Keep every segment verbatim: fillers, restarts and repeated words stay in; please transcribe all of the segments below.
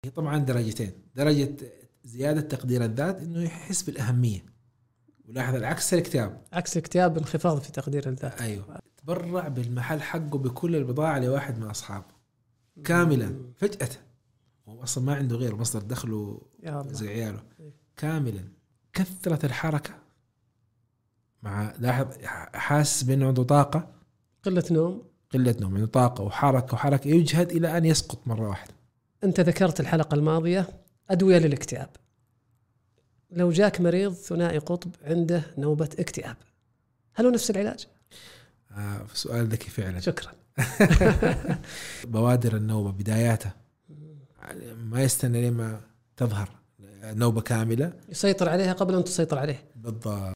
هي طبعا درجتين، درجة زيادة تقدير الذات إنه يحس بالأهمية، ولاحظ العكس الاكتئاب، عكس الاكتئاب انخفاض في تقدير الذات. أيوة، تبرع بالمحل حقه بكل البضاعة لواحد من أصحابه كاملا فجأة، هو أصلا ما عنده غير مصدر دخله زي عياله كاملا. كثرة الحركة مع لاحظ حاسس بأنه عنده طاقة، قلة نوم قلة نوم عنده طاقة وحركة وحركة يجهد إلى أن يسقط مرة واحدة. أنت ذكرت الحلقة الماضية أدوية للاكتئاب. لو جاك مريض ثنائي قطب عنده نوبة اكتئاب، هل هو نفس العلاج؟ آه سؤال ذكي فعلا. شكرا. بوادر النوبة بداياتها ما يستنى لما تظهر نوبة كاملة، يسيطر عليها قبل أن تسيطر عليه. بالضبط.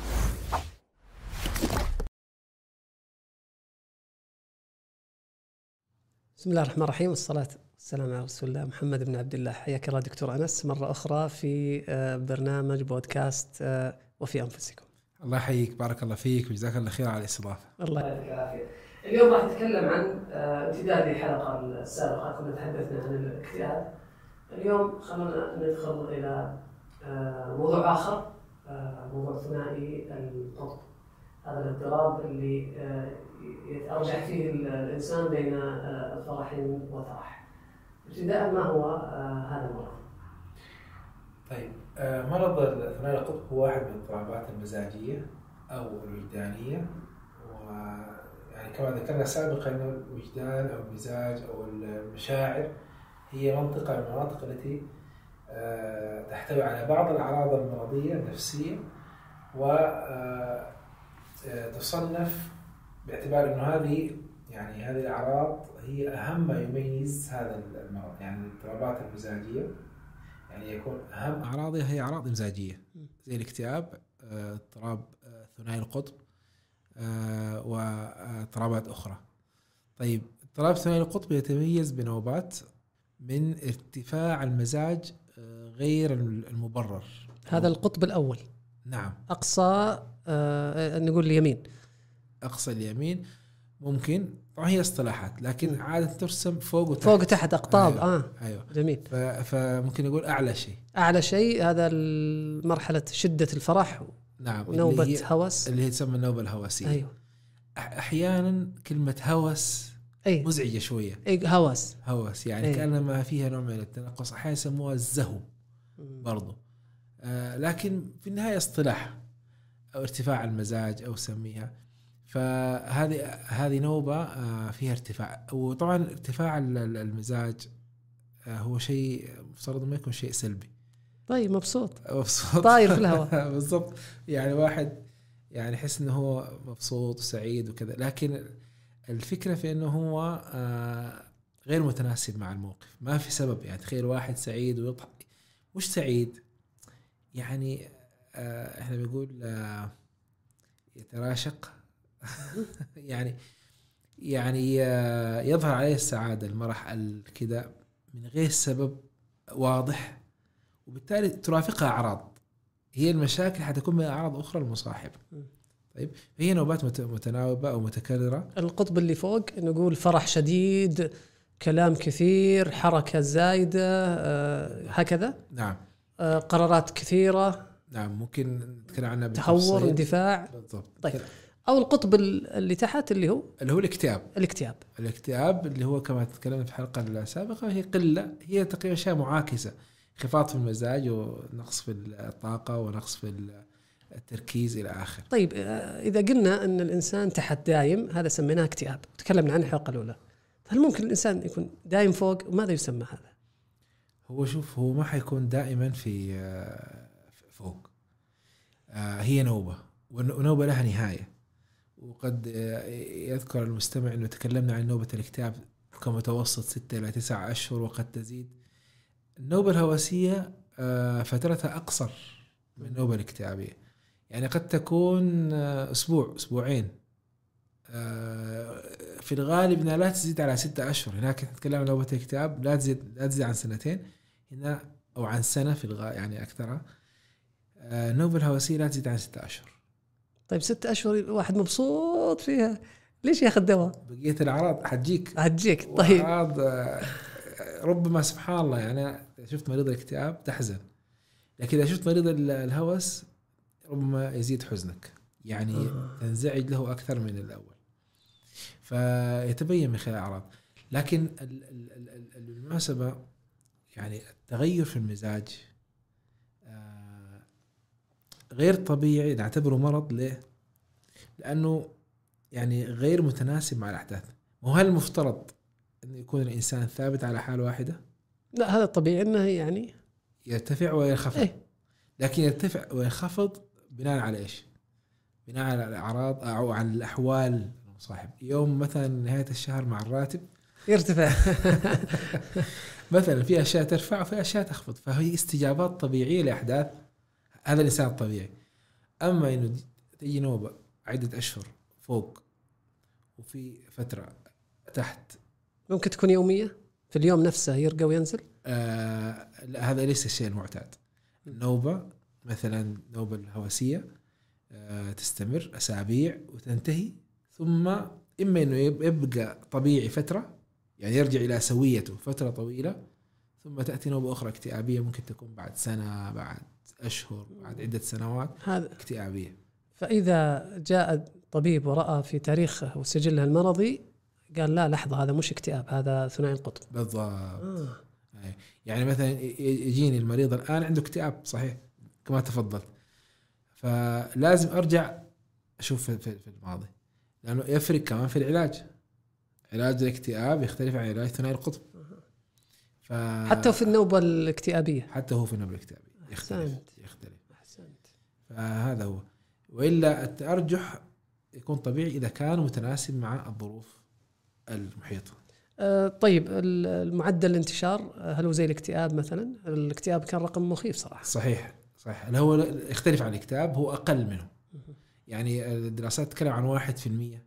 بسم الله الرحمن الرحيم، والصلاة والسلام على رسول الله محمد بن عبد الله. حياك الله دكتور أنس مرة أخرى في برنامج بودكاست وفي أنفسكم. الله يحييك، بارك الله فيك، وجزاك الله خير على الاستضافة. الله يعطيك العافية. اليوم راح نتكلم عن امتداد للحلقة السابقة، كنا تحدثنا عن الاكتئاب. اليوم خلونا ندخل إلى موضوع آخر، موضوع ثنائي القطب. هذا الاضطراب اللي يتأرجح فيه الإنسان بين الفرح والترح. ابتداء ما هو هذا المرض؟ طيب، مرض ثنائي القطب هو واحد من الاضطرابات المزاجية أو الوجدانية، ويعني كما ذكرنا سابقا أن الوجدان أو المزاج أو المشاعر هي منطقة من المناطق التي تحتوي على بعض الأعراض المرضية النفسية، وتصنف باعتبار أنه هذه يعني هذه الأعراض هي أهم ما يميز هذا المرض. يعني الاضطرابات المزاجية يعني يكون أهم أعراضها هي أعراض مزاجية زي الاكتئاب، اضطراب ثنائي القطب، واضطرابات أخرى. طيب، اضطراب ثنائي القطب يتميز بنوبات من ارتفاع المزاج غير المبرر. هذا القطب الأول. نعم. أقصى آه نقول اليمين، أقصى اليمين ممكن، طبعا هي اصطلاحات لكن عادة ترسم فوق وتحت، فوق وتحت أقطاب. أيوة. آه أيوة. جميل. فممكن نقول أعلى شيء، أعلى شيء هذا مرحلة شدة الفرح. نعم. ونوبة اللي هوس، اللي هي تسمى النوبة الهوسية. أيوة. أحيانا كلمة هوس أي. مزعجة شوية. أي هوس هوس يعني أي. كأنما فيها نوع من التنقص، أحيانا يسموها الزهو برضو. آه لكن في النهاية اصطلاح أو ارتفاع المزاج أو سميها. فهذه هذه نوبة آه فيها ارتفاع، وطبعا ارتفاع المزاج آه هو شيء مفترض ما يكون شيء سلبي. طيب مبسوط مبسوط طاير في الهواء. بالضبط. يعني واحد يعني يحس إنه هو مبسوط وسعيد وكذا، لكن الفكرة في إنه هو آه غير متناسب مع الموقف، ما في سبب. يعني تخيل واحد سعيد ويضحك، مش سعيد يعني آه احنا بنقول آه يتراشق يعني يعني آه يظهر عليه السعادة، المرح كده من غير سبب واضح، وبالتالي ترافقها أعراض. هي المشاكل حتكون من أعراض أخرى المصاحبة. طيب، هي نوبات متناوبة أو متكررة. القطب اللي فوق نقول فرح شديد، كلام كثير، حركة زايدة، آه هكذا. نعم. آه قرارات كثيرة. نعم، ممكن نتكلم عنها تهور، اندفاع. بالضبط. طيب، أو القطب اللي تحت اللي هو اللي هو الاكتئاب. الاكتئاب الاكتئاب اللي هو كما تكلمنا في الحلقة السابقة هي قلة، هي تقريبا أشياء معاكسة، انخفاض في المزاج ونقص في الطاقة ونقص في التركيز إلى آخر. طيب، إذا قلنا أن الإنسان تحت دايم هذا سميناه اكتئاب، تكلمنا عن الحلقة الأولى، هل ممكن الإنسان يكون دايم فوق؟ وماذا يسمى هذا؟ هو شوف، هو ما حيكون دائما في فوق، هي نوبة، ونوبة لها نهاية. وقد يذكر المستمع أنه تكلمنا عن نوبة الاكتئاب كمتوسط ستة إلى تسعة أشهر، وقد تزيد. النوبة الهوسية فترتها أقصر من النوبة الاكتئابية، يعني قد تكون أسبوع أسبوعين، في الغالب لا تزيد على ستة أشهر. هناك نتكلم عن نوبة الاكتئاب لا تزيد لا تزيد عن سنتين هنا، أو عن سنة في الغالب يعني أكثرها. النوبة الهوسية لا تزيد عن ستة أشهر. طيب، ستة أشهر واحد مبسوط فيها، ليش ياخذ دواء؟ بقية الأعراض حتجيك حتجيك. طيب، أعراض ربما سبحان الله يعني شفت مريض الاكتئاب تحزن، لكن إذا شفت مريض الهوس ربما يزيد حزنك، يعني آه. تنزعج له أكثر من الأول، فيتبين من خلال الأعراض. لكن بالمناسبة يعني التغير في المزاج آه غير طبيعي، نعتبره مرض. ليه؟ لأنه يعني غير متناسب مع الأحداث. وهل المفترض أن يكون الإنسان ثابت على حال واحدة؟ لا، هذا طبيعي أنه يعني يرتفع وينخفض. إيه؟ لكن يرتفع وينخفض بناء على إيش؟ بناء على الأعراض أو عن الأحوال المصاحب. يوم مثلا نهاية الشهر مع الراتب يرتفع مثلا، في أشياء ترفع وفي أشياء تخفض، فهي استجابات طبيعية لأحداث هذا الإنسان الطبيعي. أما إنه تيجي نوبة عدة أشهر فوق وفي فترة تحت، ممكن تكون يومية في اليوم نفسه يرقى وينزل. آه لا، هذا ليس الشيء المعتاد. النوبة مثلا نوبة الهوسية آه تستمر أسابيع وتنتهي، ثم إما إنه يبقى طبيعي فترة، يعني يرجع إلى سويته فترة طويلة، ثم تأتي نوبة أخرى اكتئابية ممكن تكون بعد سنة، بعد أشهر، بعد عدة سنوات هذا اكتئابية. فإذا جاء طبيب ورأى في تاريخه وسجله المرضي قال لا لحظة، هذا مش اكتئاب، هذا ثنائي القطب. بالضبط. آه. يعني مثلا يجيني المريض الآن عنده اكتئاب صحيح كما تفضلت، فلازم أرجع أشوف في الماضي، لأنه يفرق كمان في العلاج. علاج الاكتئاب يختلف عن علاج ثنائي القطب. ف... حتى في النوبة الاكتئابية، حتى هو في النوبة الاكتئابية يختلف. أحسنت. يختلف. أحسنت. فهذا هو. وإلا التأرجح يكون طبيعي إذا كان متناسب مع الظروف المحيطة. أه طيب، المعدل الانتشار هل هو زي الاكتئاب مثلا؟ الاكتئاب كان رقم مخيف صراحة. صحيح صحيح. اللي هو يختلف عن الاكتئاب، هو أقل منه. يعني الدراسات تتكلم عن واحد في المية،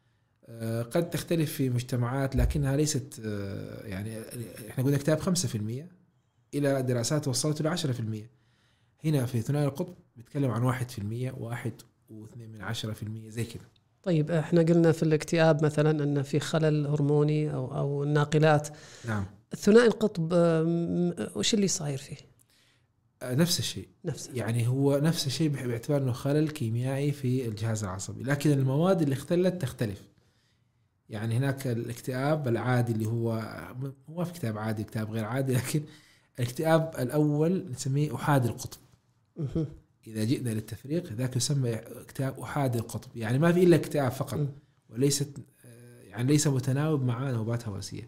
قد تختلف في مجتمعات لكنها ليست يعني احنا قلنا اكتئاب خمسة في المية، إلى دراسات وصلت إلى عشرة في المية. هنا في ثنائي القطب بيتكلم عن واحد في المية، واحد واثنين من عشرة في المية زي كده. طيب احنا قلنا في الاكتئاب مثلا أن في خلل هرموني أو أو الناقلات. نعم. الثنائي القطب وش اللي صاير فيه؟ نفس الشيء. نفس يعني هو نفس الشيء باعتبار انه خلل كيميائي في الجهاز العصبي، لكن المواد اللي اختلت تختلف. يعني هناك الاكتئاب العادي اللي هو هو في اكتئاب عادي اكتئاب غير عادي، لكن الاكتئاب الاول نسميه احادي القطب. اذا جئنا للتفريق ذاك يسمى اكتئاب احادي القطب، يعني ما في الا اكتئاب فقط وليست يعني ليس متناوب مع نوبات هوسية.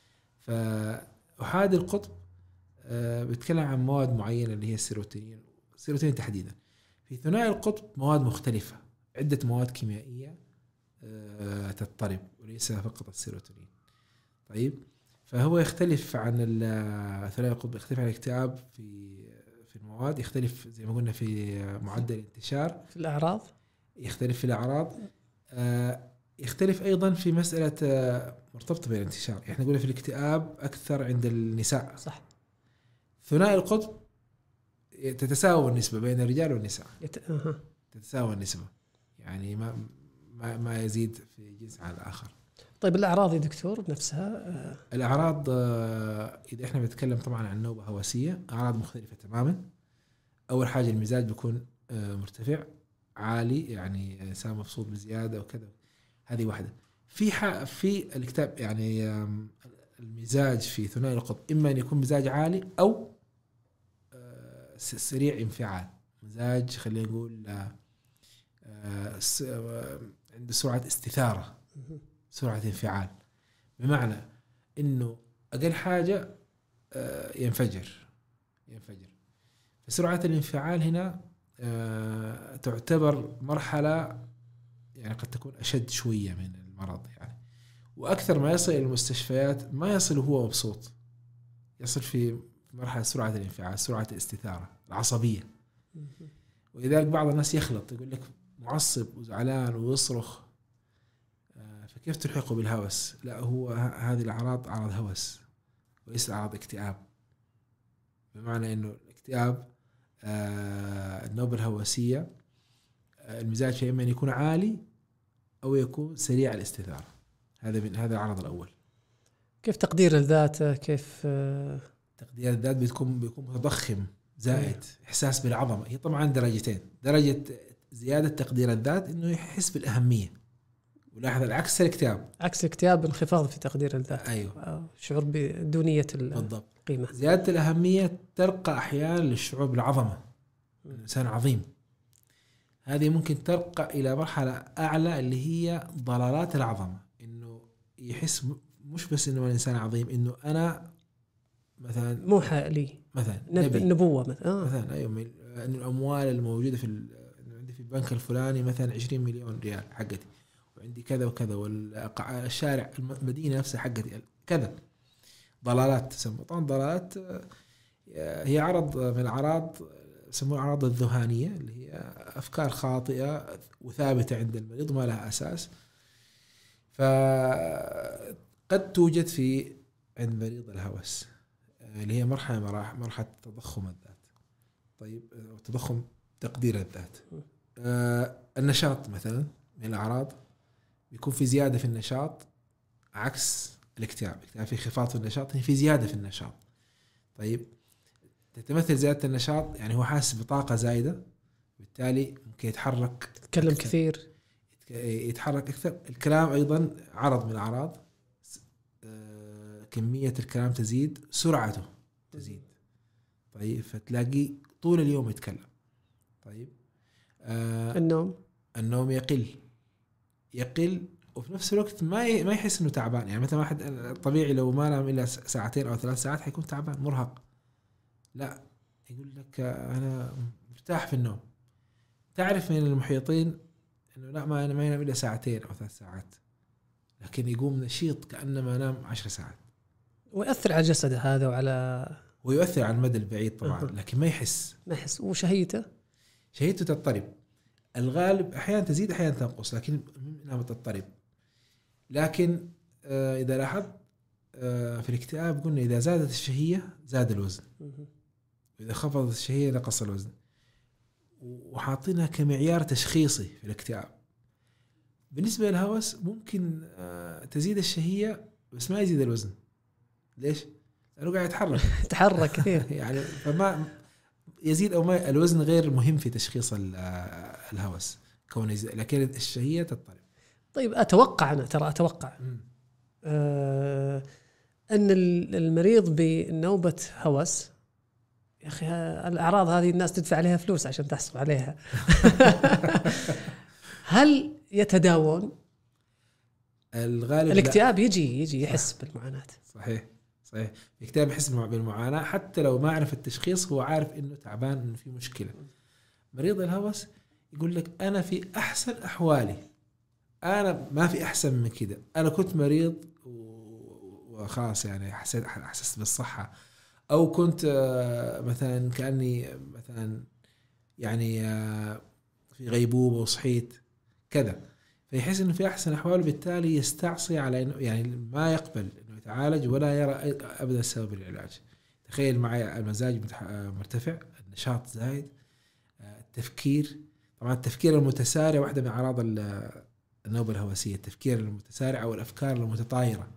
فاحادي القطب بيتكلم عن مواد معينة اللي هي السيروتونين، السيروتونين تحديدا. في ثنائي القطب مواد مختلفة، عدة مواد كيميائية تضطرب وليس فقط السيروتونين. طيب، فهو يختلف عن ثنائي القطب، يختلف عن الاكتئاب في في المواد، يختلف زي ما قلنا في معدل الانتشار، في الأعراض يختلف في الأعراض، يختلف أيضا في مسألة مرتبطة بالانتشار. احنا قلنا في الاكتئاب أكثر عند النساء، صح. ثنائي القطب تتساوى النسبة بين الرجال والنساء، يت... أه. تتساوى النسبة، يعني ما ما ما يزيد في جنس على الآخر. طيب الأعراض يا دكتور نفسها؟ الأعراض إذا إحنا بنتكلم طبعا عن نوبة هوسية، أعراض مختلفة تماما. أول حاجة المزاج بيكون مرتفع عالي، يعني إنسان مبسوط بزيادة وكذا، هذه واحدة. في في الكتاب يعني المزاج في ثنائي القطب إما أن يكون مزاج عالي أو سريع انفعال، مزاج خلينا نقول عنده سرعة استثارة، سرعة انفعال، بمعنى إنه أقل حاجة ينفجر ينفجر فسرعة الانفعال هنا تعتبر مرحلة يعني قد تكون أشد شوية من المرض يعني. وأكثر ما يصل إلى المستشفيات ما يصل وهو مبسوط، يصل في مرحلة سرعة الانفعال، سرعة الاستثارة العصبية. ولذلك بعض الناس يخلط، يقول لك معصب وزعلان ويصرخ، فكيف تلحقه بالهوس؟ لا، هو هذه الأعراض أعراض هوس وليس أعراض اكتئاب. بمعنى إنه الاكتئاب النوبة الهوسية المزاج فيه إما أن يكون عالي أو يكون سريع الاستثارة. هذا من هذا العرض الأول. كيف تقدير الذات؟ كيف تقدير الذات بيكون بيكون متضخم زائد إحساس بالعظمة. هي طبعا درجتين، درجة زيادة تقدير الذات إنه يحس بالأهمية، ولاحظ العكس الاكتئاب، عكس الاكتئاب انخفاض في تقدير الذات. أيوة، شعور بدونية القيمة. زيادة الأهمية ترقى أحيانا للشعور بالعظمة، الإنسان عظيم. هذه ممكن ترقى إلى مرحلة أعلى اللي هي ضلالات العظمة، إنه يحس مش بس إنه الإنسان عظيم، إنه أنا مثلا موحى لي مثلا نبي نبوة مثلا آه. مثلا أيوة، إن الأموال الموجودة في عندي في البنك الفلاني مثلا عشرين مليون ريال حقتي، وعندي كذا وكذا، والشارع المدينة نفسها حقتي كذا. ضلالات تسمى طبعا ضلالات، هي عرض من الأعراض يسموها أعراض الذهانية، اللي هي أفكار خاطئة وثابتة عند المريض وما لها أساس. فقد توجد في عند مريض الهوس اللي هي مرحلة مراحل مرحلة تضخم الذات. طيب، تضخم تقدير الذات. آه النشاط مثلا من الأعراض بيكون في زيادة في النشاط، عكس الاكتئاب. الاكتئاب في انخفاض في النشاط، في زيادة في النشاط. طيب، تتمثل زيادة النشاط يعني هو حاسس بطاقة زايدة، بالتالي ممكن يتحرك، يتكلم كثير، يتحرك أكثر. الكلام أيضا عرض من الأعراض، كمية الكلام تزيد، سرعته تزيد. طيب، فتلاقي طول اليوم يتكلم. طيب، آه النوم النوم يقل يقل وفي نفس الوقت ما ما يحس إنه تعبان. يعني مثلا واحد طبيعي لو ما نام إلا ساعتين أو ثلاث ساعات حيكون تعبان مرهق، لا، يقول لك أنا مرتاح في النوم. تعرف من المحيطين إنه لا، ما ما ينام إلا ساعتين أو ثلاث ساعات، لكن يقوم نشيط كأنما نام عشر ساعات. ويأثر على جسده هذا وعلى ويؤثر على المدى البعيد طبعا، لكن ما يحس ما يحس. وشهيته شهيته تضطرب. الغالب أحيانا تزيد أحيانا تنقص، لكن منها تضطرب. لكن آه إذا لاحظت آه في الاكتئاب قلنا إذا زادت الشهية زاد الوزن، وإذا خفضت الشهية نقص الوزن، وحاطينها كمعيار تشخيصي في الاكتئاب. بالنسبة للهوس ممكن آه تزيد الشهية بس ما يزيد الوزن. ليش؟ لأنه قاعد يتحرك يتحرك كثير يعني فما يزيد أو ما، الوزن غير مهم في تشخيص الهوس كونه يزيد، لكن الشهية تضطرب. طيب، أتوقع أنا ترى أتوقع آه أن المريض بنوبة هوس، يا أخي الأعراض هذه الناس تدفع عليها فلوس عشان تحصل عليها هل يتداوون؟ الغالب الاكتئاب يجي يجي يحس بالمعاناة. صحيح صحيح، الاكتئاب يحس بالمعاناة حتى لو ما عرف التشخيص، هو عارف إنه تعبان، إنه في مشكلة. مريض الهوس يقول لك أنا في أحسن أحوالي، أنا ما في أحسن من كده، أنا كنت مريض وخلاص يعني حسيت أحسست بالصحة، أو كنت مثلا كأني مثلا يعني في غيبوبة وصحيت كذا، فيحس إنه في أحسن أحواله، بالتالي يستعصي على إنه يعني ما يقبل إنه يتعالج ولا يرى أبدا سبب العلاج. تخيل معي المزاج مرتفع، النشاط زايد، التفكير، طبعا التفكير المتسارع واحدة من أعراض النوبة الهوسية، التفكير المتسارع أو الأفكار المتطايرة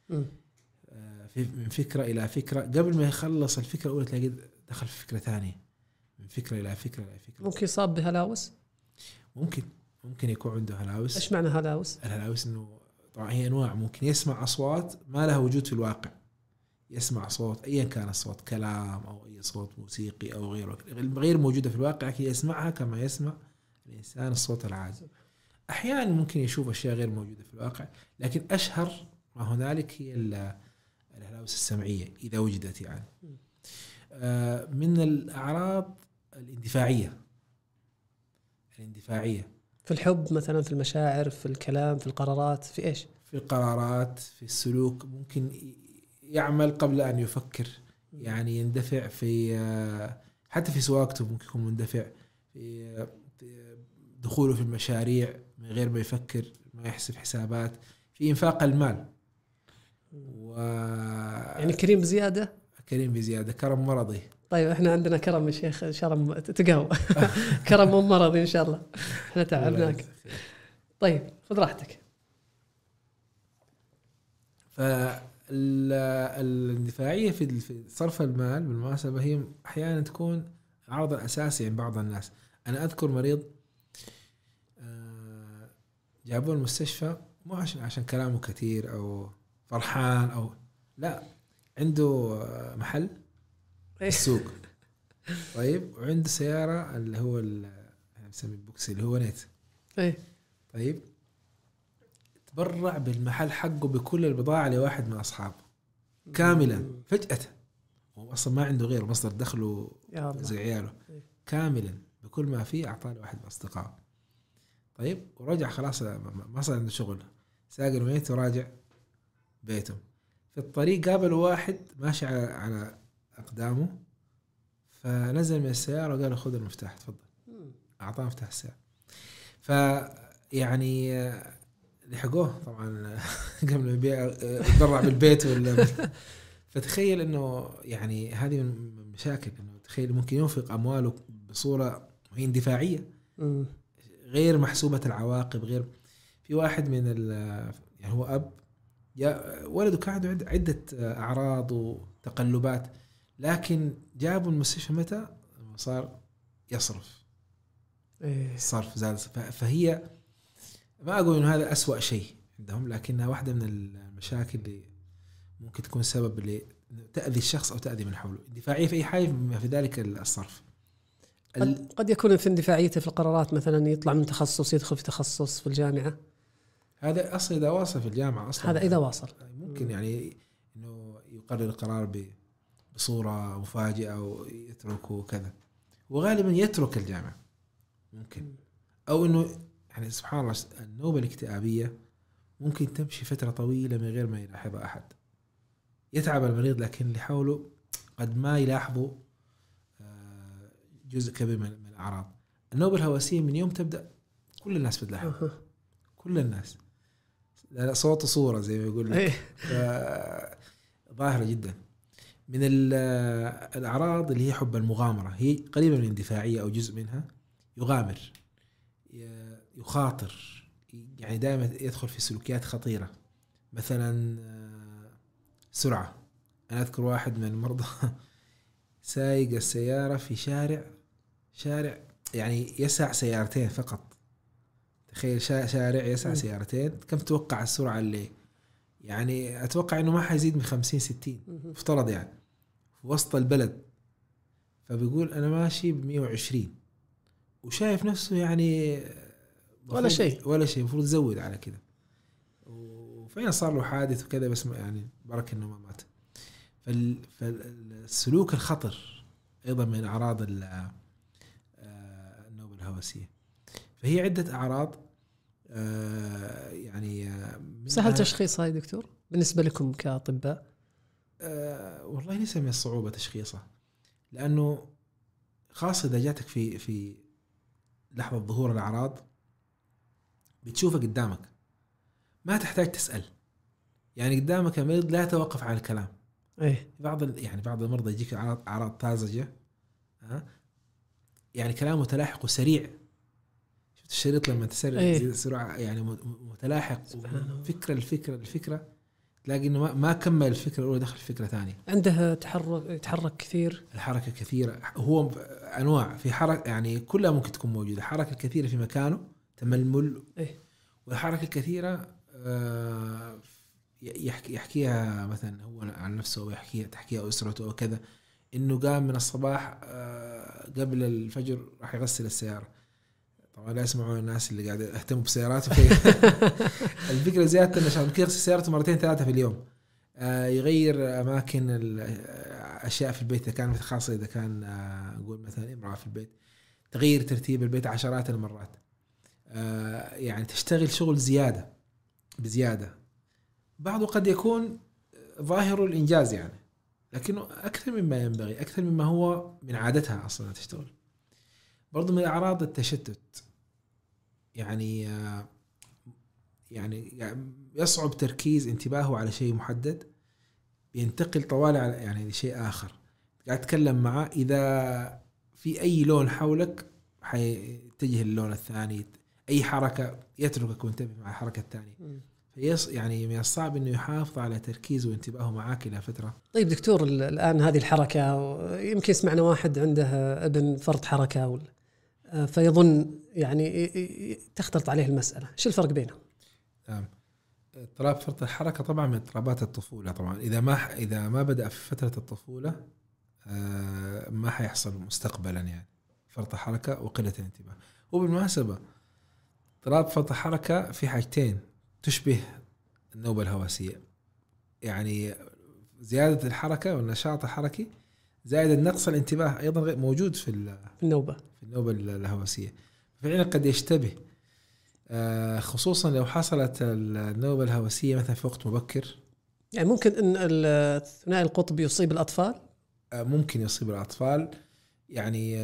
من فكرة إلى فكرة، قبل ما يخلص الفكرة الأولى تلاقي دخل في فكرة ثانية، من فكرة إلى فكرة إلى فكرة. ممكن يصاب بهلاوس، ممكن ممكن يكون عنده هلاوس. إيش معنى هلاوس؟ الهلاوس إنه طبعا هي أنواع، ممكن يسمع أصوات ما لها وجود في الواقع، يسمع صوت أيا كان الصوت، كلام أو أي صوت موسيقي أو غيره غير موجودة في الواقع، لكن يسمعها كما يسمع الإنسان الصوت العادي. أحيانا ممكن يشوف أشياء غير موجودة في الواقع، لكن أشهر ما هنالك هي الهلاوس السمعية إذا وجدت. يعني آه من الأعراض الاندفاعية، الاندفاعية في الحب مثلا، في المشاعر، في الكلام، في القرارات، في إيش؟ في القرارات، في السلوك. ممكن يعمل قبل أن يفكر، يعني يندفع في آه حتى في سواقته، ممكن يكون مندفع في آه دخوله في المشاريع من غير ما يفكر، ما يحسب حسابات، في إنفاق المال. و... يعني كريم بزيادة، كريم بزيادة، كرم مرضي. طيب احنا عندنا كرم يا شيخ ان شاء الله تقهوى كرم مو مرضي ان شاء الله، احنا تعبناك. طيب خذ راحتك. الاندفاعية في صرف المال بالمناسبة هي أحيانا تكون عرض أساسي عند بعض الناس. أنا أذكر مريض جابوه المستشفى مو عشان عشان كلامه كثير أو فرحان أو لا، عنده محل في السوق طيب، وعنده سيارة اللي هو نسميه البوكسي اللي هو نيت طيب، تبرع بالمحل حقه بكل البضاعة لواحد من أصحابه كاملا فجأة، هو أصلا ما عنده غير مصدر دخله زي عياله كاملا بكل ما فيه، أعطاه لواحد من أصدقائه طيب، ورجع خلاص ما صار عنده شغل، ساق الميت وراجع بيته. في الطريق قابل واحد ماشي على أقدامه، فنزل من السيارة وقال له خذ المفتاح تفضل، أعطاه مفتاح السيارة. فيعني لحقوه طبعا قبل ما يبيع يتبرع بالبيت ولا فتخيل انه يعني هذه من المشاكل، انه تخيل ممكن ينفق امواله بصوره هي اندفاعيه غير محسوبه العواقب. غير في واحد من يعني هو اب ولده كان عنده عده اعراض وتقلبات، لكن جابوا المستشفى متى صار يصرف الصرف زاد. فهي ما أقول إنه هذا أسوأ شيء عندهم، لكنها واحدة من المشاكل اللي ممكن تكون سبب اللي تأذي الشخص أو تأذي من حوله. اندفاعية في أي حاجة في ذلك الصرف. قد, قد يكون في اندفاعيته في القرارات، مثلا يطلع من تخصص يدخل في تخصص في الجامعة، هذا أصلا إذا واصل في الجامعة أصلا، هذا إذا واصل ممكن يعني إنه يقرر القرار بصورة مفاجئة أو يتركه كذا، وغالبا يترك الجامعة ممكن، أو إنه يعني سبحان الله النوبة الاكتئابية ممكن تمشي فترة طويلة من غير ما يلاحظها أحد. يتعب المريض لكن اللي حوله قد ما يلاحظوا جزء كبير من الأعراض. النوبة الهوسية من يوم تبدأ كل الناس بتلاحظ، كل الناس صوت وصورة زي ما يقول لك، ظاهرة جدا. من الأعراض اللي هي حب المغامرة، هي قريبة من الاندفاعية أو جزء منها. يغامر، يخاطر، يعني دائما يدخل في سلوكيات خطيرة، مثلا سرعة. أنا أذكر واحد من المرضى سايق السيارة في شارع شارع يعني يسع سيارتين فقط، تخيل شارع يسع سيارتين، كم تتوقع السرعة اللي يعني أتوقع أنه ما حيزيد من خمسين ستين افترض يعني في وسط البلد. فبيقول أنا ماشي بمية وعشرين وشايف نفسه يعني ولا شيء ولا شيء، المفروض يزود على كده، وفعلا صار له حادث وكذا، بس يعني بركة إنه ما مات. فالسلوك الخطر أيضا من أعراض النوبة الهوسية. فهي عدة أعراض يعني سهل تشخيصها يا دكتور بالنسبة لكم كأطباء؟ والله ليس من الصعوبة تشخيصها، لأنه خاصة إذا جاتك في في لحظة ظهور الأعراض بتشوفها قدامك، ما تحتاج تسأل، يعني قدامك المريض لا يتوقف عن الكلام. إيه بعض يعني بعض المرضى يجيك أعراض أعراض طازجة، ها يعني كلام متلاحق وسريع. شفت الشريط لما تسرع إيه؟ سرعة يعني متلاحق، فكرة الفكرة الفكرة تلاقي إنه ما ما كمل الفكرة الأولى دخل فكرة ثانية. عنده تحرك يتحرك كثير، الحركة كثيرة، هو أنواع في حركة يعني كلها ممكن تكون موجودة. حركة كثيرة في مكانه تململ، إيه؟ والحركة الكثيرة آه يحكي يحكيها مثلا هو عن نفسه ويحكيها تحكيها أسرته وكذا، إنه قام من الصباح آه قبل الفجر راح يغسل السيارة. طبعا لا يسمعون الناس اللي قاعد يهتموا بسياراتهم الفكرة زيادة إنه عشان يغسل سيارته مرتين ثلاثة في اليوم، آه يغير أماكن الأشياء في البيت، إذا كان خاصة إذا كان أقول آه مثلا امرأة في البيت تغير ترتيب البيت عشرات المرات، آه يعني تشتغل شغل زيادة بزيادة. بعضه قد يكون ظاهر الإنجاز يعني، لكنه أكثر مما ينبغي، أكثر مما هو من عادتها أصلا تشتغل. برضو من أعراض التشتت، يعني يعني يصعب تركيز انتباهه على شيء محدد، بينتقل طوالي على يعني شيء آخر. قاعد تتكلم معه إذا في أي لون حولك حيتجه اللون الثاني، أي حركة يتركك وينتبه مع الحركة الثانية. يعني من الصعب انه يحافظ على تركيزه وانتباهه معاك الى فتره. طيب دكتور، الان هذه الحركه يمكن يسمعنا واحد عنده ابن فرط حركه فيظن يعني تختلط عليه المساله، شو الفرق بينهم؟ نعم، اضطراب فرط الحركه طبعا من اضطرابات الطفوله. طبعا اذا ما اذا ما بدا في فتره الطفوله ما حيحصل مستقبلا يعني فرط حركه وقله الانتباه. وبالمناسبه اضطراب فرط الحركه في حاجتين تشبه النوبه الهوسيه، يعني زياده الحركه والنشاط الحركي زائد النقص الانتباه ايضا موجود في النوبه في النوبه الهوسيه، فعلا قد يشتبه، خصوصا لو حصلت النوبه الهوسيه مثلا في وقت مبكر. يعني ممكن ان الثنائي القطبي يصيب الاطفال، ممكن يصيب الاطفال يعني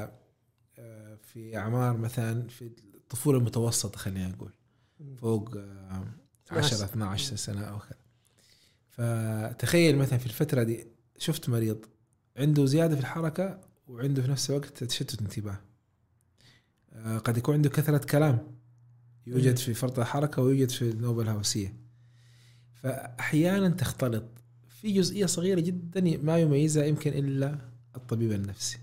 في اعمار مثلا في الطفوله المتوسطه خلينا نقول فوق عشرة اثنا عشر سنه او كذا. فتخيل مثلا في الفتره دي شفت مريض عنده زياده في الحركه وعنده في نفس الوقت تشتت انتباه، قد يكون عنده كثره كلام يوجد في فرط الحركه ويوجد في النوبه الهوسيه، فاحيانا تختلط في جزئيه صغيره جدا ما يميزها يمكن الا الطبيب النفسي،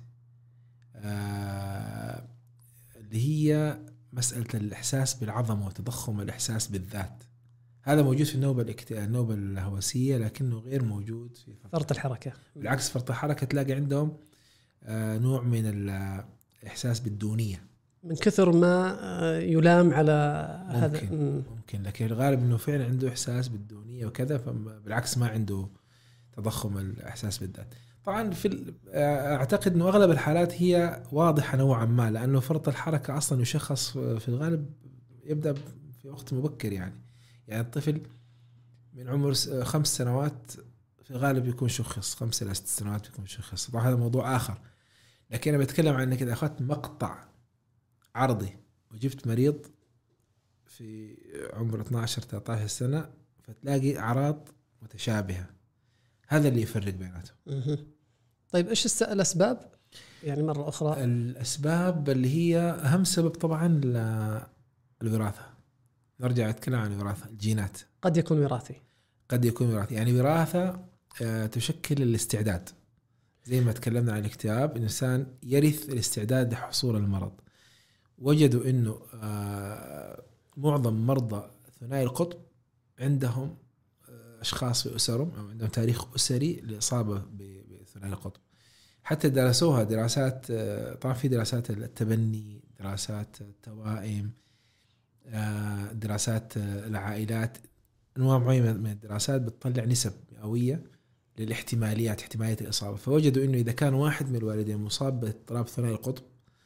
آه اللي هي مساله الاحساس بالعظمه وتضخم الاحساس بالذات. هذا موجود في النوبه الاكتئاب النوبه الهوسيه لكنه غير موجود في فرط الحركه. بالعكس فرط الحركه تلاقي عندهم آه نوع من الاحساس بالدونيه من كثر ما يلام على هذا. ممكن, ممكن لكن الغالب انه فعلا عنده احساس بالدونيه وكذا، فبالعكس ما عنده تضخم الاحساس بالذات. طبعا في اعتقد انه اغلب الحالات هي واضحه نوعا ما، لانه فرط الحركه اصلا يشخص في الغالب يبدا في وقت مبكر، يعني يعني الطفل من عمر خمس سنوات في الغالب يكون شخص، خمس الى ست سنوات يكون شخص. طبعا هذا موضوع اخر، لكن انا بتكلم عن انك اذا اخذت مقطع عرضي وجبت مريض في عمر اثنا عشر ثلاثة عشر سنة فتلاقي أعراض متشابهة، هذا اللي يفرق بيناتهم. طيب إيش الأسباب؟ يعني مرة أخرى الأسباب اللي هي أهم سبب طبعا الوراثة. نرجع نتكلم عن الوراثة، الجينات. قد يكون وراثي قد يكون وراثي يعني وراثة تشكل الاستعداد، زي ما تكلمنا عن الاكتئاب، الإنسان يرث الاستعداد لحصول المرض. وجدوا انه معظم مرضى ثنائي القطب عندهم اشخاص في اسرهم او عندهم تاريخ اسري للاصابه بثنائي القطب. حتى درسوها دراسات، طبعا في دراسات التبني، دراسات التوائم، دراسات العائلات، انواع معينه من الدراسات بتطلع نسب مئويه للاحتماليات، احتماليه الاصابه. فوجدوا انه اذا كان واحد من الوالدين مصاب باضطراب ثنائي القطب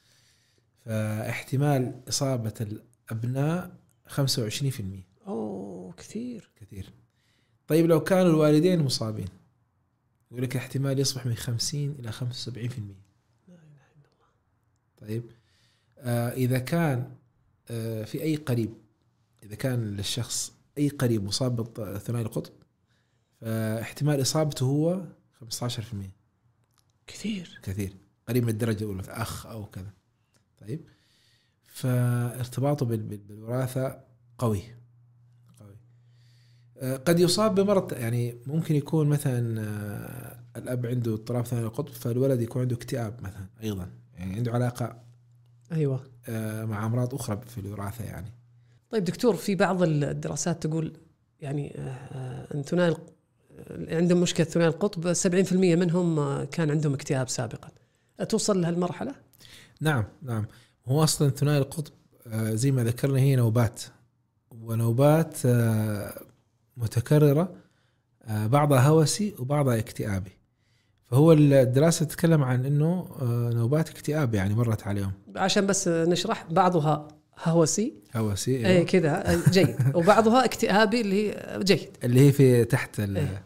فاحتمال إصابة الأبناء خمسة وعشرين بالمئة. أوه كثير كثير. طيب لو كانوا الوالدين مصابين يقول لك احتمال يصبح من خمسين إلى خمسة وسبعين بالمئة. لا إله إلا الله. طيب آه إذا كان آه في أي قريب، إذا كان للشخص أي قريب مصاب بثنائي القطب فاحتمال إصابته هو خمسة عشر بالمئة. كثير كثير، قريب من الدرجة الأولى، أخ أو كذا. طيب فارتباطه بالوراثة قوي قوي. قد يصاب بمرض، يعني ممكن يكون مثلا الأب عنده اضطراب ثنائي القطب فالولد يكون عنده اكتئاب مثلا أيضا، يعني عنده علاقة أيوة مع أمراض أخرى في الوراثة يعني. طيب دكتور، في بعض الدراسات تقول يعني أن ثنائي عندهم مشكلة ثنائي القطب سبعين بالمئة منهم كان عندهم اكتئاب سابقا، أتوصل لهالمرحلة؟ نعم نعم. هو أصلا ثنائي القطب زي ما ذكرنا هي نوبات، ونوبات متكررة، بعضها هوسي وبعضها اكتئابي. فهو الدراسة تتكلم عن أنه نوبات اكتئاب يعني مرت عليهم. عشان بس نشرح، بعضها هوسي هوسي اي كذا جيد، وبعضها اكتئابي اللي هي جيد اللي هي في تحت ال...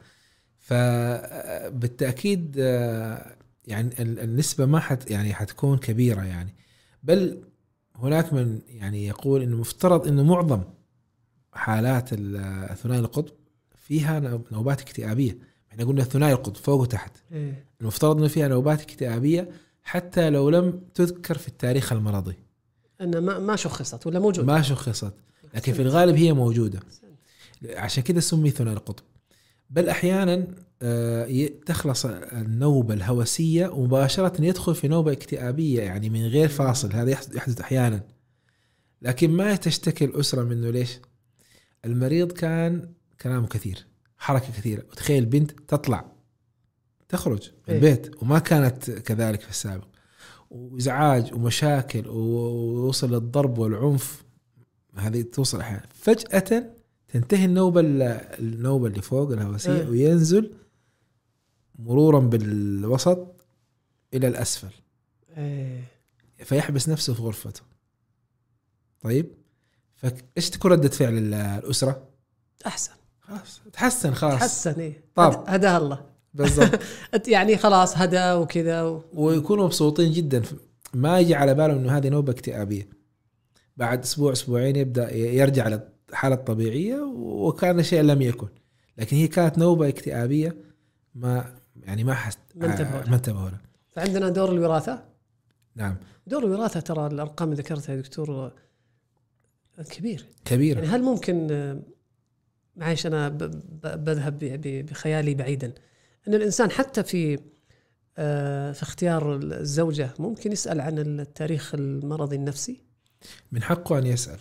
فبالتأكيد يعني النسبة ما حت يعني حتكون كبيرة يعني، بل هناك من يعني يقول إنه مفترض إنه معظم حالات الثنائي القطب فيها نوبات اكتئابية. احنا قلنا الثنائي القطب فوق وتحت، إيه؟ المفترض إنه فيها نوبات اكتئابية حتى لو لم تذكر في التاريخ المرضي، أن ما ما شخصت ولا موجودة، ما شخصت، لكن في الغالب هي موجودة. عشان كده سمي ثنائي القطب. بل أحيانا تخلص النوبة الهوسية مباشرة يدخل في نوبة اكتئابية يعني من غير فاصل. هذا يحدث أحيانا، لكن ما تشتكي الأسرة منه. ليش؟ المريض كان كلامه كثير، حركة كثيرة، وتخيل بنت تطلع تخرج من البيت وما كانت كذلك في السابق، وإزعاج ومشاكل ووصل للضرب والعنف. هذه توصل أحيانا فجأة تنتهي النوبة النوبة اللي فوق الهوسية أه. وينزل مرورا بالوسط إلى الأسفل أه. فيحبس نفسه في غرفته. طيب فإيش تكون ردة فعل الأسرة؟ أحسن، خلاص تحسن، خلاص تحسن إيه طب هداها الله بالضبط يعني خلاص هدى وكذا و... ويكونوا مبسوطين جدا. ما يجي على بالهم إنه هذه نوبة اكتئابية. بعد أسبوع أسبوعين يبدأ يرجع للحالة الطبيعية وكان شيء لم يكن، لكن هي كانت نوبة اكتئابية ما يعني ما حس ما انتبهوا لها. فعندنا دور الوراثة. نعم دور الوراثة، ترى الأرقام اللي ذكرتها يا دكتور كبير كبير. يعني هل ممكن، معيش أنا بذهب بخيالي بعيدا، أن الإنسان حتى في في اختيار الزوجة ممكن يسأل عن التاريخ المرضي النفسي؟ من حقه أن يسأل.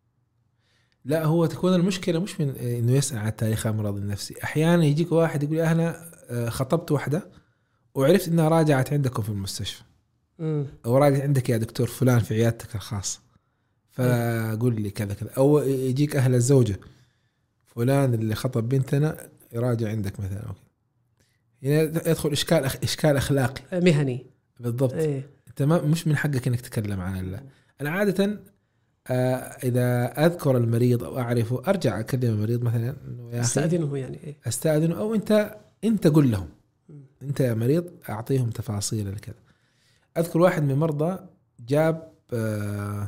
لا، هو تكون المشكلة مش من إنه يسأل عن التاريخ المرضي النفسي. أحيانا يجيك واحد يقول أنا خطبت واحدة وعرفت إنها راجعت عندكم في المستشفى م. أو راجعت عندك يا دكتور فلان في عيادتك الخاصة، فقول لي كذا كذا. أو يجيك أهل الزوجة فلان اللي خطب بنتنا يراجع عندك مثلا. أوكي. هنا يدخل إشكال أخ... إشكال أخلاقي مهني. بالضبط. إيه. أنت ما مش من حقك إنك تتكلم عن الله. أنا عادة آه إذا أذكر المريض أو أعرفه أرجع أكلم المريض مثلا إنه يا أخي أستأذنه يعني إيه؟ أستأذنه، أو أنت أنت قل لهم م. أنت يا مريض أعطيهم تفاصيل الكذا. أذكر واحد من المرضى جاب آه